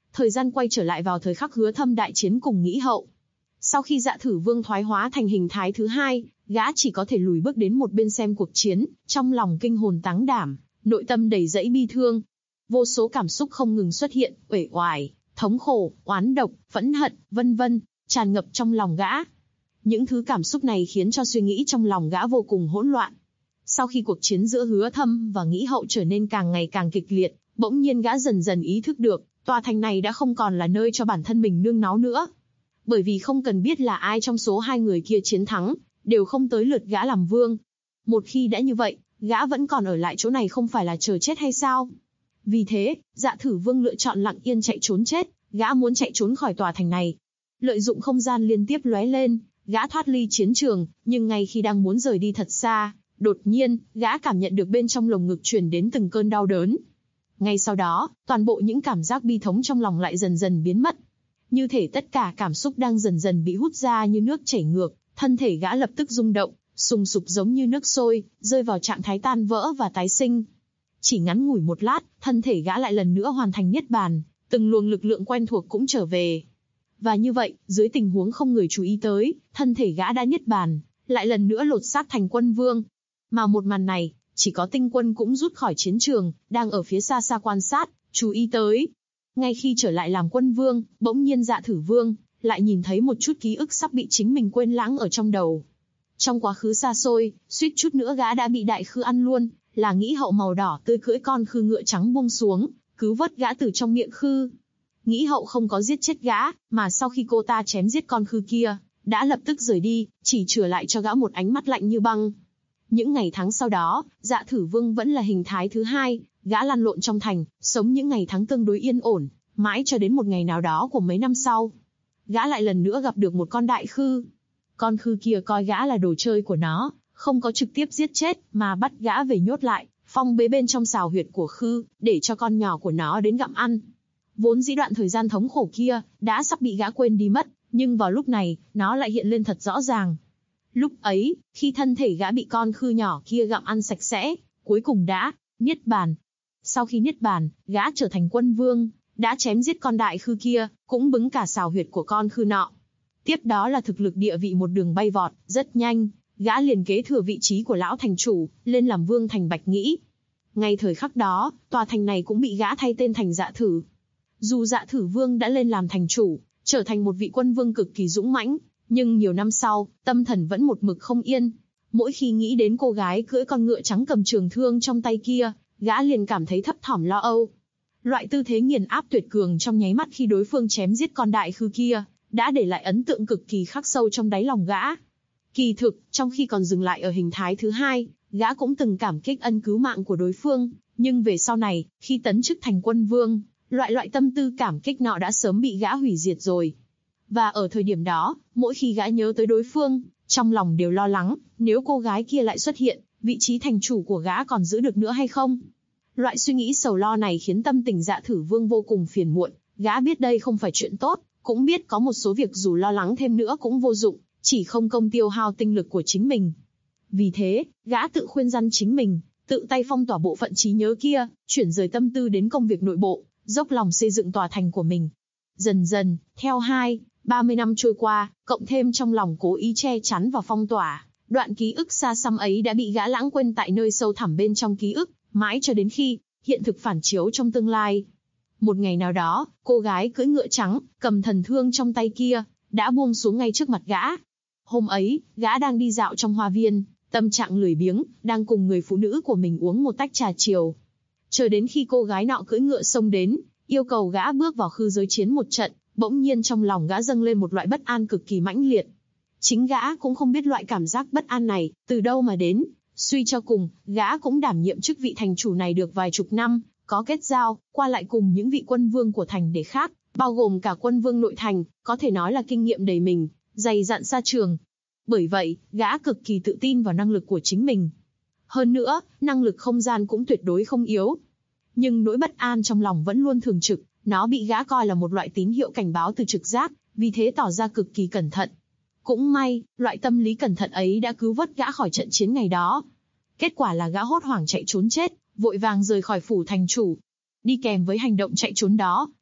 Thời gian quay trở lại vào thời khắc Hứa Thâm đại chiến cùng Nghĩ Hậu. Sau khi Dạ Thử Vương thoái hóa thành hình thái thứ hai, gã chỉ có thể lùi bước đến một bên xem cuộc chiến, trong lòng kinh hồn táng đảm, nội tâm đầy dẫy bi thương. Vô số cảm xúc không ngừng xuất hiện, uể oải, thống khổ, oán độc, phẫn hận, vân vân, tràn ngập trong lòng gã. Những thứ cảm xúc này khiến cho suy nghĩ trong lòng gã vô cùng hỗn loạn. Sau khi cuộc chiến giữa Hứa Thâm và Nghĩ Hậu trở nên càng ngày càng kịch liệt, bỗng nhiên gã dần dần ý thức được, tòa thành này đã không còn là nơi cho bản thân mình nương náu nữa. Bởi vì không cần biết là ai trong số hai người kia chiến thắng, đều không tới lượt gã làm vương. Một khi đã như vậy, gã vẫn còn ở lại chỗ này không phải là chờ chết hay sao? Vì thế, Dạ Thử Vương lựa chọn lặng yên chạy trốn chết, gã muốn chạy trốn khỏi tòa thành này. Lợi dụng không gian liên tiếp lóe lên, gã thoát ly chiến trường, nhưng ngay khi đang muốn rời đi thật xa, đột nhiên, gã cảm nhận được bên trong lồng ngực truyền đến từng cơn đau đớn. Ngay sau đó, toàn bộ những cảm giác bi thống trong lòng lại dần dần biến mất. Như thể tất cả cảm xúc đang dần dần bị hút ra như nước chảy ngược, thân thể gã lập tức rung động, sùng sục giống như nước sôi, rơi vào trạng thái tan vỡ và tái sinh. Chỉ ngắn ngủi một lát, thân thể gã lại lần nữa hoàn thành niết bàn, từng luồng lực lượng quen thuộc cũng trở về. Và như vậy, dưới tình huống không người chú ý tới, thân thể gã đã niết bàn, lại lần nữa lột xác thành quân vương. Mà một màn này, chỉ có Tinh Quân cũng rút khỏi chiến trường, đang ở phía xa xa quan sát, chú ý tới. Ngay khi trở lại làm quân vương, bỗng nhiên Dạ Thử Vương lại nhìn thấy một chút ký ức sắp bị chính mình quên lãng ở trong đầu. Trong quá khứ xa xôi, suýt chút nữa gã đã bị đại khư ăn luôn, là Nghĩ Hậu màu đỏ tươi cưỡi con khư ngựa trắng buông xuống, cứu vớt gã từ trong miệng khư. Nghĩ Hậu không có giết chết gã, mà sau khi cô ta chém giết con khư kia, đã lập tức rời đi, chỉ chừa lại cho gã một ánh mắt lạnh như băng. Những ngày tháng sau đó, Dạ Thử Vương vẫn là hình thái thứ hai, gã lăn lộn trong thành, sống những ngày tháng tương đối yên ổn, mãi cho đến một ngày nào đó của mấy năm sau. Gã lại lần nữa gặp được một con đại khư. Con khư kia coi gã là đồ chơi của nó, không có trực tiếp giết chết, mà bắt gã về nhốt lại, phong bế bên trong sào huyệt của khư, để cho con nhỏ của nó đến gặm ăn. Vốn dĩ đoạn thời gian thống khổ kia, đã sắp bị gã quên đi mất, nhưng vào lúc này, nó lại hiện lên thật rõ ràng. Lúc ấy, khi thân thể gã bị con khư nhỏ kia gặm ăn sạch sẽ, cuối cùng đã niết bàn. Sau khi niết bàn, gã trở thành quân vương, đã chém giết con đại khư kia, cũng bứng cả sào huyệt của con khư nọ. Tiếp đó là thực lực địa vị một đường bay vọt, rất nhanh, gã liền kế thừa vị trí của lão thành chủ, lên làm vương thành Bạch Nghĩ. Ngay thời khắc đó, tòa thành này cũng bị gã thay tên thành Dạ Thử. Dù Dạ Thử Vương đã lên làm thành chủ, trở thành một vị quân vương cực kỳ dũng mãnh, nhưng nhiều năm sau, tâm thần vẫn một mực không yên. Mỗi khi nghĩ đến cô gái cưỡi con ngựa trắng cầm trường thương trong tay kia, gã liền cảm thấy thấp thỏm lo âu. Loại tư thế nghiền áp tuyệt cường trong nháy mắt khi đối phương chém giết con đại khư kia, đã để lại ấn tượng cực kỳ khắc sâu trong đáy lòng gã. Kỳ thực, trong khi còn dừng lại ở hình thái thứ hai, gã cũng từng cảm kích ân cứu mạng của đối phương, nhưng về sau này, khi tấn chức thành quân vương, loại tâm tư cảm kích nọ đã sớm bị gã hủy diệt rồi. Và ở thời điểm đó, mỗi khi gã nhớ tới đối phương, trong lòng đều lo lắng, nếu cô gái kia lại xuất hiện, vị trí thành chủ của gã còn giữ được nữa hay không? Loại suy nghĩ sầu lo này khiến tâm tình Dạ Thử Vương vô cùng phiền muộn, gã biết đây không phải chuyện tốt, cũng biết có một số việc dù lo lắng thêm nữa cũng vô dụng, chỉ không công tiêu hao tinh lực của chính mình. Vì thế, gã tự khuyên răn chính mình, tự tay phong tỏa bộ phận trí nhớ kia, chuyển rời tâm tư đến công việc nội bộ, dốc lòng xây dựng tòa thành của mình. Dần dần, theo 30 năm trôi qua, cộng thêm trong lòng cố ý che chắn và phong tỏa, đoạn ký ức xa xăm ấy đã bị gã lãng quên tại nơi sâu thẳm bên trong ký ức, mãi cho đến khi hiện thực phản chiếu trong tương lai. Một ngày nào đó, cô gái cưỡi ngựa trắng, cầm thần thương trong tay kia, đã buông xuống ngay trước mặt gã. Hôm ấy, gã đang đi dạo trong hoa viên, tâm trạng lười biếng, đang cùng người phụ nữ của mình uống một tách trà chiều. Chờ đến khi cô gái nọ cưỡi ngựa xông đến, yêu cầu gã bước vào khư giới chiến một trận, bỗng nhiên trong lòng gã dâng lên một loại bất an cực kỳ mãnh liệt. Chính gã cũng không biết loại cảm giác bất an này từ đâu mà đến, suy cho cùng, gã cũng đảm nhiệm chức vị thành chủ này được vài chục năm, có kết giao, qua lại cùng những vị quân vương của thành để khác, bao gồm cả quân vương nội thành, có thể nói là kinh nghiệm đầy mình, dày dặn xa trường. Bởi vậy, gã cực kỳ tự tin vào năng lực của chính mình. Hơn nữa, năng lực không gian cũng tuyệt đối không yếu. Nhưng nỗi bất an trong lòng vẫn luôn thường trực, nó bị gã coi là một loại tín hiệu cảnh báo từ trực giác, vì thế tỏ ra cực kỳ cẩn thận. Cũng may, loại tâm lý cẩn thận ấy đã cứu vớt gã khỏi trận chiến ngày đó. Kết quả là gã hốt hoảng chạy trốn chết, vội vàng rời khỏi phủ thành chủ. Đi kèm với hành động chạy trốn đó,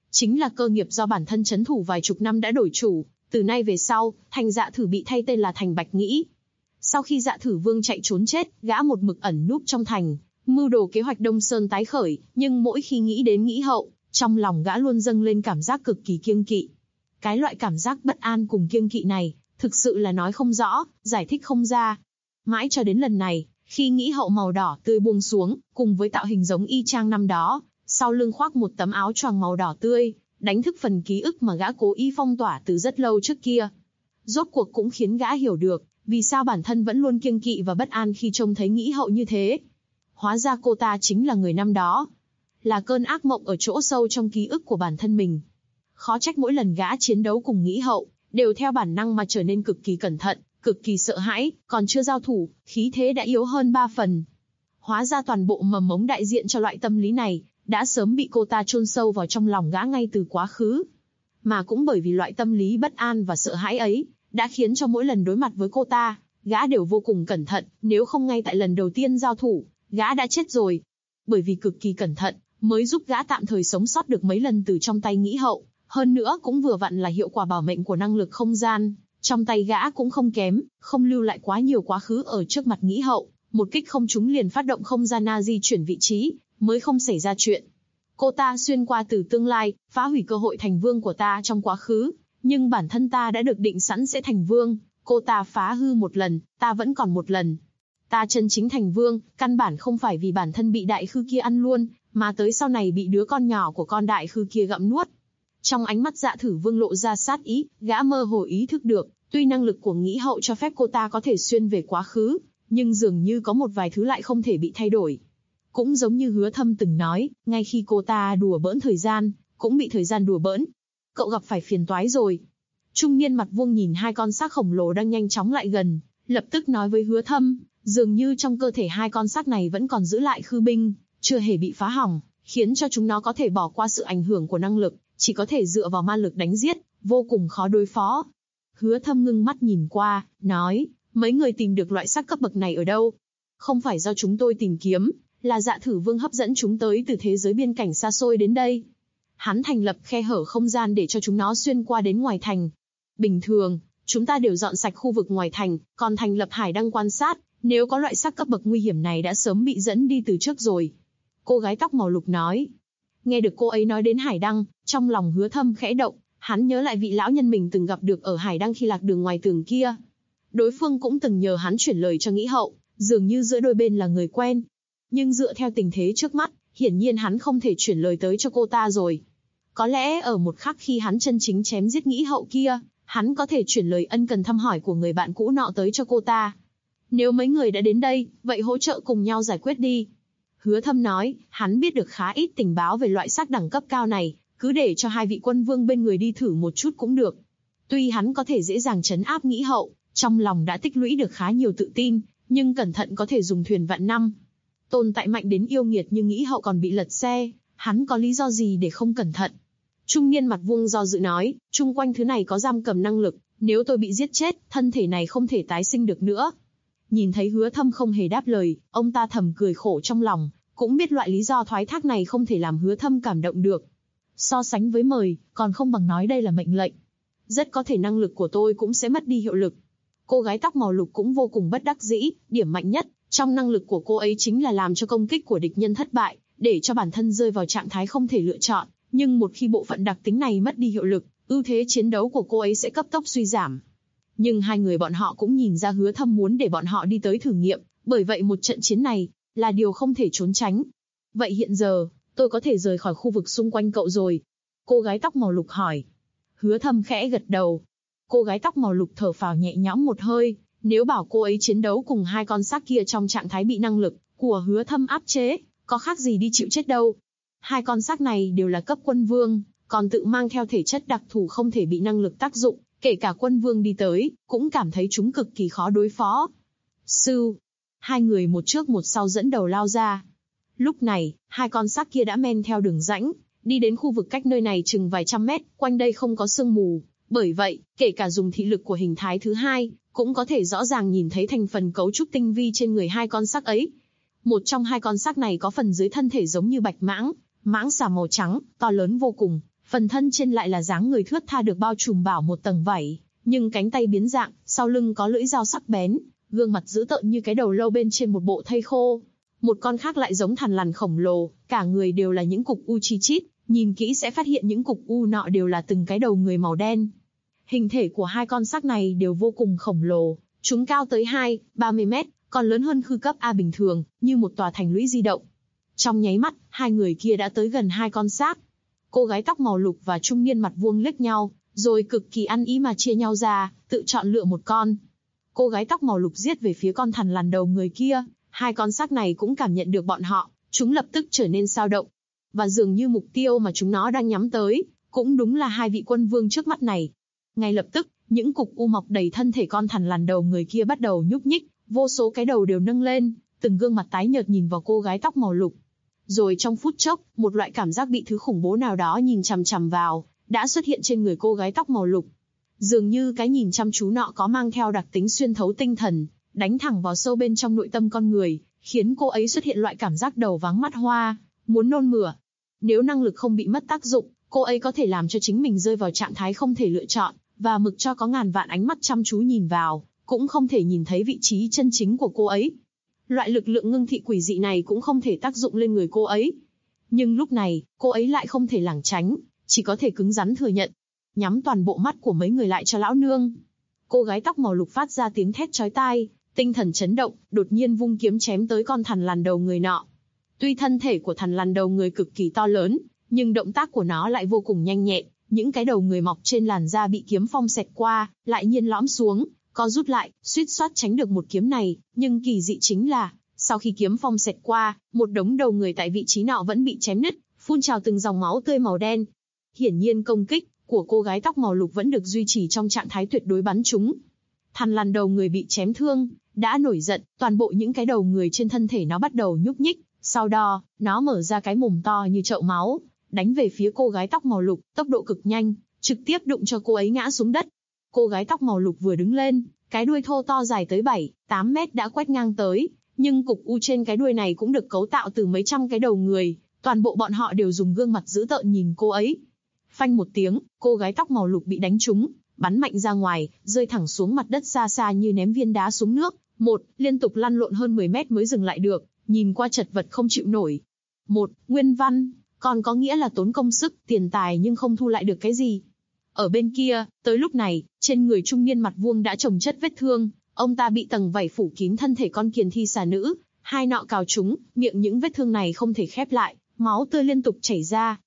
chính là cơ nghiệp do bản thân trấn thủ vài chục năm đã đổi chủ, từ nay về sau, thành Dạ Thử bị thay tên là thành Bạch Nghĩ. Sau khi Dạ Thử Vương chạy trốn chết, gã một mực ẩn núp trong thành, mưu đồ kế hoạch Đông Sơn tái khởi, nhưng mỗi khi nghĩ đến Nghĩ Hậu, trong lòng gã luôn dâng lên cảm giác cực kỳ kiêng kỵ. Cái loại cảm giác bất an cùng kiêng kỵ này, thực sự là nói không rõ, giải thích không ra. Mãi cho đến lần này, khi Nghĩ Hậu màu đỏ tươi buông xuống, cùng với tạo hình giống y chang năm đó, sau lưng khoác một tấm áo choàng màu đỏ tươi, đánh thức phần ký ức mà gã cố ý phong tỏa từ rất lâu trước kia. Rốt cuộc cũng khiến gã hiểu được, vì sao bản thân vẫn luôn kiêng kỵ và bất an khi trông thấy Nghĩ Hậu như thế. Hóa ra cô ta chính là người năm đó. Là cơn ác mộng ở chỗ sâu trong ký ức của bản thân mình. Khó trách mỗi lần gã chiến đấu cùng Nghĩ Hậu, đều theo bản năng mà trở nên cực kỳ cẩn thận, cực kỳ sợ hãi, còn chưa giao thủ, khí thế đã yếu hơn 3 phần. Hóa ra toàn bộ mầm mống đại diện cho loại tâm lý này, đã sớm bị cô ta chôn sâu vào trong lòng gã ngay từ quá khứ. Mà cũng bởi vì loại tâm lý bất an và sợ hãi ấy, đã khiến cho mỗi lần đối mặt với cô ta, gã đều vô cùng cẩn thận, nếu không ngay tại lần đầu tiên giao thủ, gã đã chết rồi. Bởi vì cực kỳ cẩn thận, mới giúp gã tạm thời sống sót được mấy lần từ trong tay Nghĩ Hậu, hơn nữa cũng vừa vặn là hiệu quả bảo mệnh của năng lực không gian, trong tay gã cũng không kém, không lưu lại quá nhiều quá khứ ở trước mặt Nghĩ Hậu, một kích không trúng liền phát động không gian di chuyển vị trí, mới không xảy ra chuyện. Cô ta xuyên qua từ tương lai, phá hủy cơ hội thành vương của ta trong quá khứ, nhưng bản thân ta đã được định sẵn sẽ thành vương, cô ta phá hư một lần, ta vẫn còn một lần. Ta chân chính thành vương, căn bản không phải vì bản thân bị đại khư kia ăn luôn, mà tới sau này bị đứa con nhỏ của con đại khư kia gặm nuốt. Trong ánh mắt Dạ Thử Vương lộ ra sát ý, gã mơ hồ ý thức được, tuy năng lực của Nghĩ Hậu cho phép cô ta có thể xuyên về quá khứ, nhưng dường như có một vài thứ lại không thể bị thay đổi. Cũng giống như Hứa Thâm từng nói, ngay khi cô ta đùa bỡn thời gian, cũng bị thời gian đùa bỡn. Cậu gặp phải phiền toái rồi. Trung niên mặt vuông nhìn hai con xác khổng lồ đang nhanh chóng lại gần, lập tức nói với Hứa Thâm, dường như trong cơ thể hai con xác này vẫn còn giữ lại khư binh, chưa hề bị phá hỏng, khiến cho chúng nó có thể bỏ qua sự ảnh hưởng của năng lực, chỉ có thể dựa vào ma lực đánh giết, vô cùng khó đối phó. Hứa Thâm ngưng mắt nhìn qua, nói, mấy người tìm được loại xác cấp bậc này ở đâu? Không phải do chúng tôi tìm kiếm, là Dạ Thử Vương hấp dẫn chúng tới từ thế giới biên cảnh xa xôi đến đây. Hắn thành lập khe hở không gian để cho chúng nó xuyên qua đến ngoài thành. Bình thường, chúng ta đều dọn sạch khu vực ngoài thành, còn thành lập hải đăng quan sát, nếu có loại xác cấp bậc nguy hiểm này đã sớm bị dẫn đi từ trước rồi. Cô gái tóc màu lục nói. Nghe được cô ấy nói đến hải đăng, trong lòng Hứa Thâm khẽ động, hắn nhớ lại vị lão nhân mình từng gặp được ở hải đăng khi lạc đường ngoài tường kia. Đối phương cũng từng nhờ hắn chuyển lời cho Nghĩ Hậu, dường như giữa đôi bên là người quen. Nhưng dựa theo tình thế trước mắt, hiển nhiên hắn không thể chuyển lời tới cho cô ta rồi. Có lẽ ở một khắc khi hắn chân chính chém giết Nghĩ Hậu kia, hắn có thể chuyển lời ân cần thăm hỏi của người bạn cũ nọ tới cho cô ta. Nếu mấy người đã đến đây, vậy hỗ trợ cùng nhau giải quyết đi. Hứa Thâm nói, hắn biết được khá ít tình báo về loại xác đẳng cấp cao này, cứ để cho hai vị quân vương bên người đi thử một chút cũng được. Tuy hắn có thể dễ dàng trấn áp Nghĩ Hậu, trong lòng đã tích lũy được khá nhiều tự tin, nhưng cẩn thận có thể dùng thuyền vạn năm. Tồn tại mạnh đến yêu nghiệt như Nghĩ Hậu còn bị lật xe, hắn có lý do gì để không cẩn thận? Trung niên mặt vuông do dự nói, chung quanh thứ này có giam cầm năng lực, nếu tôi bị giết chết, thân thể này không thể tái sinh được nữa. Nhìn thấy Hứa Thâm không hề đáp lời, ông ta thầm cười khổ trong lòng, cũng biết loại lý do thoái thác này không thể làm Hứa Thâm cảm động được. So sánh với mời, còn không bằng nói đây là mệnh lệnh. Rất có thể năng lực của tôi cũng sẽ mất đi hiệu lực. Cô gái tóc màu lục cũng vô cùng bất đắc dĩ, điểm mạnh nhất trong năng lực của cô ấy chính là làm cho công kích của địch nhân thất bại, để cho bản thân rơi vào trạng thái không thể lựa chọn. Nhưng một khi bộ phận đặc tính này mất đi hiệu lực, ưu thế chiến đấu của cô ấy sẽ cấp tốc suy giảm. Nhưng hai người bọn họ cũng nhìn ra Hứa Thâm muốn để bọn họ đi tới thử nghiệm, bởi vậy một trận chiến này là điều không thể trốn tránh. Vậy hiện giờ, tôi có thể rời khỏi khu vực xung quanh cậu rồi? Cô gái tóc màu lục hỏi. Hứa Thâm khẽ gật đầu. Cô gái tóc màu lục thở phào nhẹ nhõm một hơi, nếu bảo cô ấy chiến đấu cùng hai con xác kia trong trạng thái bị năng lực của Hứa Thâm áp chế, có khác gì đi chịu chết đâu. Hai con xác này đều là cấp quân vương, còn tự mang theo thể chất đặc thù không thể bị năng lực tác dụng, kể cả quân vương đi tới, cũng cảm thấy chúng cực kỳ khó đối phó. Sư, hai người một trước một sau dẫn đầu lao ra. Lúc này, hai con xác kia đã men theo đường rãnh, đi đến khu vực cách nơi này chừng vài trăm mét, quanh đây không có sương mù, bởi vậy, kể cả dùng thị lực của hình thái thứ hai, cũng có thể rõ ràng nhìn thấy thành phần cấu trúc tinh vi trên người hai con xác ấy. Một trong hai con xác này có phần dưới thân thể giống như bạch mãng, mãng xà màu trắng, to lớn vô cùng, Phần thân trên lại là dáng người thướt tha được bao trùm bảo một tầng vảy, nhưng cánh tay biến dạng, sau lưng có lưỡi dao sắc bén, gương mặt dữ tợn như cái đầu lâu bên trên một bộ thây khô. Một con khác lại giống thằn lằn khổng lồ, cả người đều là những cục u chi chít, nhìn kỹ sẽ phát hiện những cục u nọ đều là từng cái đầu người màu đen. Hình thể của hai con xác này đều vô cùng khổng lồ, chúng cao tới 2-30 mét, còn lớn hơn khư cấp A bình thường, như một tòa thành lũy di động. Trong nháy mắt, hai người kia đã tới gần hai con xác. Cô gái tóc màu lục và trung niên mặt vuông liếc nhau, rồi cực kỳ ăn ý mà chia nhau ra, tự chọn lựa một con. Cô gái tóc màu lục giết về phía con thằn lằn đầu người kia, hai con xác này cũng cảm nhận được bọn họ, chúng lập tức trở nên xao động. Và dường như mục tiêu mà chúng nó đang nhắm tới, cũng đúng là hai vị quân vương trước mắt này. Ngay lập tức, những cục u mọc đầy thân thể con thằn lằn đầu người kia bắt đầu nhúc nhích, vô số cái đầu đều nâng lên, từng gương mặt tái nhợt nhìn vào cô gái tóc màu lục. Rồi trong phút chốc, một loại cảm giác bị thứ khủng bố nào đó nhìn chằm chằm vào, đã xuất hiện trên người cô gái tóc màu lục. Dường như cái nhìn chăm chú nọ có mang theo đặc tính xuyên thấu tinh thần, đánh thẳng vào sâu bên trong nội tâm con người, khiến cô ấy xuất hiện loại cảm giác đầu váng mắt hoa, muốn nôn mửa. Nếu năng lực không bị mất tác dụng, cô ấy có thể làm cho chính mình rơi vào trạng thái không thể lựa chọn, và mực cho có ngàn vạn ánh mắt chăm chú nhìn vào, cũng không thể nhìn thấy vị trí chân chính của cô ấy. Loại lực lượng ngưng thị quỷ dị này cũng không thể tác dụng lên người cô ấy. Nhưng lúc này, cô ấy lại không thể lảng tránh, chỉ có thể cứng rắn thừa nhận. Nhắm toàn bộ mắt của mấy người lại cho lão nương. Cô gái tóc màu lục phát ra tiếng thét chói tai, tinh thần chấn động, đột nhiên vung kiếm chém tới con thằn lằn đầu người nọ. Tuy thân thể của thằn lằn đầu người cực kỳ to lớn, nhưng động tác của nó lại vô cùng nhanh nhẹn, những cái đầu người mọc trên làn da bị kiếm phong xẹt qua, lại nhiên lõm xuống, co rút lại, suýt soát tránh được một kiếm này, nhưng kỳ dị chính là, sau khi kiếm phong xẹt qua, một đống đầu người tại vị trí nọ vẫn bị chém nứt, phun trào từng dòng máu tươi màu đen. Hiển nhiên công kích của cô gái tóc màu lục vẫn được duy trì trong trạng thái tuyệt đối bắn trúng. Thằn lằn đầu người bị chém thương, đã nổi giận, toàn bộ những cái đầu người trên thân thể nó bắt đầu nhúc nhích, sau đó, nó mở ra cái mồm to như chậu máu, đánh về phía cô gái tóc màu lục, tốc độ cực nhanh, trực tiếp đụng cho cô ấy ngã xuống đất. Cô gái tóc màu lục vừa đứng lên, cái đuôi thô to dài tới 7-8 mét đã quét ngang tới, nhưng cục u trên cái đuôi này cũng được cấu tạo từ mấy trăm cái đầu người, toàn bộ bọn họ đều dùng gương mặt dữ tợn nhìn cô ấy. Phanh một tiếng, cô gái tóc màu lục bị đánh trúng, bắn mạnh ra ngoài, rơi thẳng xuống mặt đất xa xa như ném viên đá xuống nước, liên tục lăn lộn hơn 10 mét mới dừng lại được, nhìn qua chật vật không chịu nổi. Nguyên văn, còn có nghĩa là tốn công sức, tiền tài nhưng không thu lại được cái gì. Ở bên kia, tới lúc này, trên người trung niên mặt vuông đã chồng chất vết thương, ông ta bị tầng vảy phủ kín thân thể con kiền thi xà nữ, hai nọ cào trúng, miệng những vết thương này không thể khép lại, máu tươi liên tục chảy ra.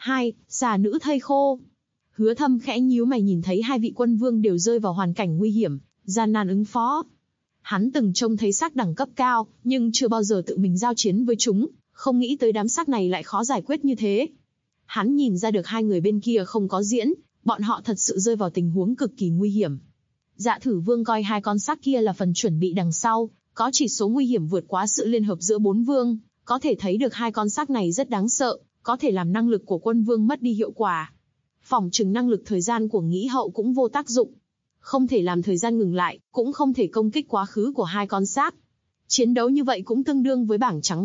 Xà nữ thây khô. Hứa Thâm khẽ nhíu mày nhìn thấy hai vị quân vương đều rơi vào hoàn cảnh nguy hiểm, gian nan ứng phó. Hắn từng trông thấy xác đẳng cấp cao, nhưng chưa bao giờ tự mình giao chiến với chúng, không nghĩ tới đám xác này lại khó giải quyết như thế. Hắn nhìn ra được hai người bên kia không có diễn, bọn họ thật sự rơi vào tình huống cực kỳ nguy hiểm. Dạ Thử Vương coi hai con xác kia là phần chuẩn bị đằng sau, có chỉ số nguy hiểm vượt quá sự liên hợp giữa bốn vương, có thể thấy được hai con xác này rất đáng sợ, có thể làm năng lực của quân vương mất đi hiệu quả. Phỏng chừng năng lực thời gian của Nghĩ Hậu cũng vô tác dụng. Không thể làm thời gian ngừng lại, cũng không thể công kích quá khứ của hai con xác. Chiến đấu như vậy cũng tương đương với bảng trắng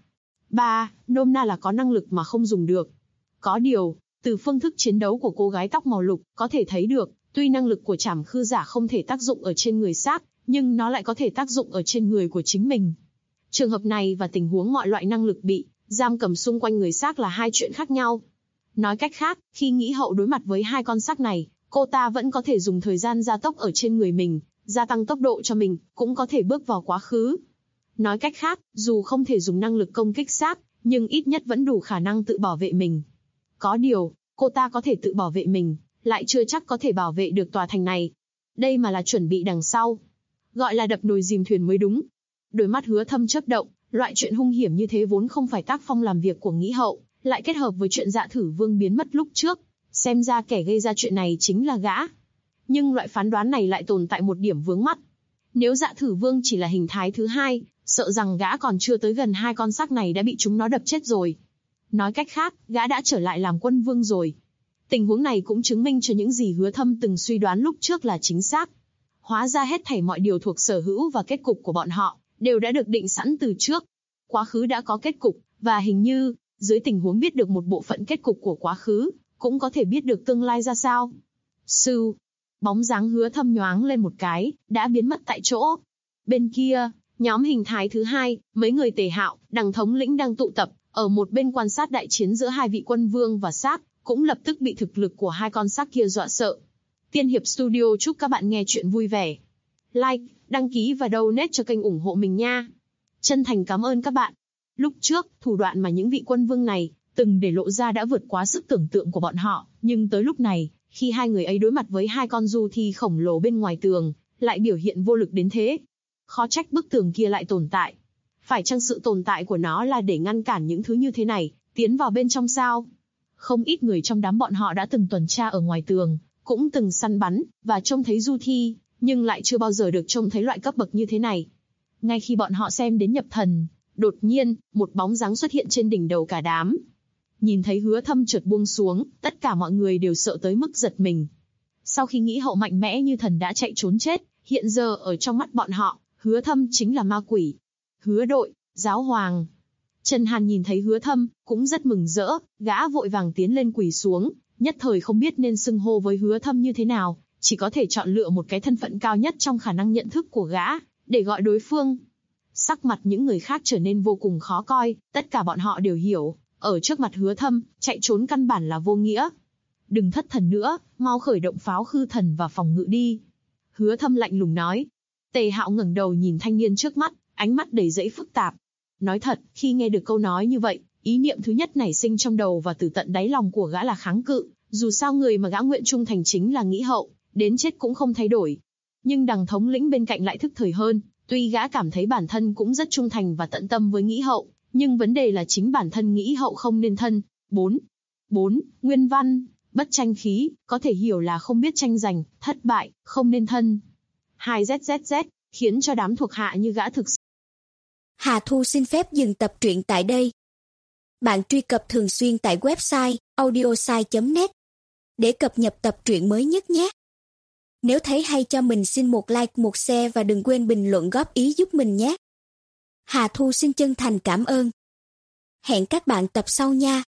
3, nôm na là có năng lực mà không dùng được. Có điều, từ phương thức chiến đấu của cô gái tóc màu lục, có thể thấy được, tuy năng lực của Trảm Khư Giả không thể tác dụng ở trên người xác, nhưng nó lại có thể tác dụng ở trên người của chính mình. Trường hợp này và tình huống mọi loại năng lực bị giam cầm xung quanh người xác là hai chuyện khác nhau. Nói cách khác, khi Nghĩ Hậu đối mặt với hai con xác này, cô ta vẫn có thể dùng thời gian gia tốc ở trên người mình, gia tăng tốc độ cho mình, cũng có thể bước vào quá khứ. Nói cách khác, dù không thể dùng năng lực công kích xác, nhưng ít nhất vẫn đủ khả năng tự bảo vệ mình. Có điều, cô ta có thể tự bảo vệ mình, lại chưa chắc có thể bảo vệ được tòa thành này. Đây mà là chuẩn bị đằng sau. Gọi là đập nồi dìm thuyền mới đúng. Đôi mắt Hứa Thâm chớp động, loại chuyện hung hiểm như thế vốn không phải tác phong làm việc của Nghĩ Hậu, lại kết hợp với chuyện Dạ Thử Vương biến mất lúc trước. Xem ra kẻ gây ra chuyện này chính là gã. Nhưng loại phán đoán này lại tồn tại một điểm vướng mắc. Nếu Dạ Thử Vương chỉ là hình thái thứ hai, sợ rằng gã còn chưa tới gần hai con xác này đã bị chúng nó đập chết rồi. Nói cách khác, gã đã trở lại làm quân vương rồi. Tình huống này cũng chứng minh cho những gì Hứa Thâm từng suy đoán lúc trước là chính xác. Hóa ra hết thảy mọi điều thuộc sở hữu và kết cục của bọn họ, đều đã được định sẵn từ trước. Quá khứ đã có kết cục, và hình như, dưới tình huống biết được một bộ phận kết cục của quá khứ, cũng có thể biết được tương lai ra sao. Sư, bóng dáng Hứa Thâm nhoáng lên một cái, đã biến mất tại chỗ. Bên kia, nhóm hình thái thứ hai, mấy người Tề Hạo, Đằng thống lĩnh đang tụ tập, ở một bên quan sát đại chiến giữa hai vị quân vương và xác, cũng lập tức bị thực lực của hai con xác kia dọa sợ. Tiên Hiệp Studio chúc các bạn nghe chuyện vui vẻ. Like, đăng ký và donate cho kênh ủng hộ mình nha. Chân thành cảm ơn các bạn. Lúc trước, thủ đoạn mà những vị quân vương này từng để lộ ra đã vượt quá sức tưởng tượng của bọn họ, nhưng tới lúc này, khi hai người ấy đối mặt với hai con du thi khổng lồ bên ngoài tường, lại biểu hiện vô lực đến thế. Khó trách bức tường kia lại tồn tại. Phải chăng sự tồn tại của nó là để ngăn cản những thứ như thế này tiến vào bên trong sao? Không ít người trong đám bọn họ đã từng tuần tra ở ngoài tường, cũng từng săn bắn và trông thấy du thi, nhưng lại chưa bao giờ được trông thấy loại cấp bậc như thế này. Ngay khi bọn họ xem đến nhập thần, đột nhiên, một bóng dáng xuất hiện trên đỉnh đầu cả đám. Nhìn thấy Hứa Thâm chợt buông xuống, tất cả mọi người đều sợ tới mức giật mình. Sau khi nghĩ hậu mạnh mẽ như thần đã chạy trốn chết, hiện giờ ở trong mắt bọn họ, Hứa Thâm chính là ma quỷ. Hứa đội, giáo hoàng. Trần Hàn nhìn thấy Hứa Thâm, cũng rất mừng rỡ, gã vội vàng tiến lên quỳ xuống, nhất thời không biết nên xưng hô với Hứa Thâm như thế nào, chỉ có thể chọn lựa một cái thân phận cao nhất trong khả năng nhận thức của gã, để gọi đối phương. Sắc mặt những người khác trở nên vô cùng khó coi, tất cả bọn họ đều hiểu, ở trước mặt Hứa Thâm, chạy trốn căn bản là vô nghĩa. Đừng thất thần nữa, mau khởi động pháo khư thần và phòng ngự đi. Hứa Thâm lạnh lùng nói. Tề Hạo ngẩng đầu nhìn thanh niên trước mắt, ánh mắt đầy dẫy phức tạp. Nói thật, khi nghe được câu nói như vậy, ý niệm thứ nhất nảy sinh trong đầu và từ tận đáy lòng của gã là kháng cự, dù sao người mà gã nguyện trung thành chính là Nghĩ Hậu, đến chết cũng không thay đổi. Nhưng Đằng thống lĩnh bên cạnh lại thức thời hơn, tuy gã cảm thấy bản thân cũng rất trung thành và tận tâm với Nghĩ Hậu, nhưng vấn đề là chính bản thân Nghĩ Hậu không nên thân. 4. Nguyên văn, bất tranh khí, có thể hiểu là không biết tranh giành, thất bại, không nên thân. 2ZZZ, khiến cho đám thuộc hạ như gã thực sự. Hà Thu xin phép dừng tập truyện tại đây. Bạn truy cập thường xuyên tại website audiosai.net để cập nhật tập truyện mới nhất nhé. Nếu thấy hay cho mình xin một like, một share và đừng quên bình luận góp ý giúp mình nhé. Hà Thu xin chân thành cảm ơn. Hẹn các bạn tập sau nha.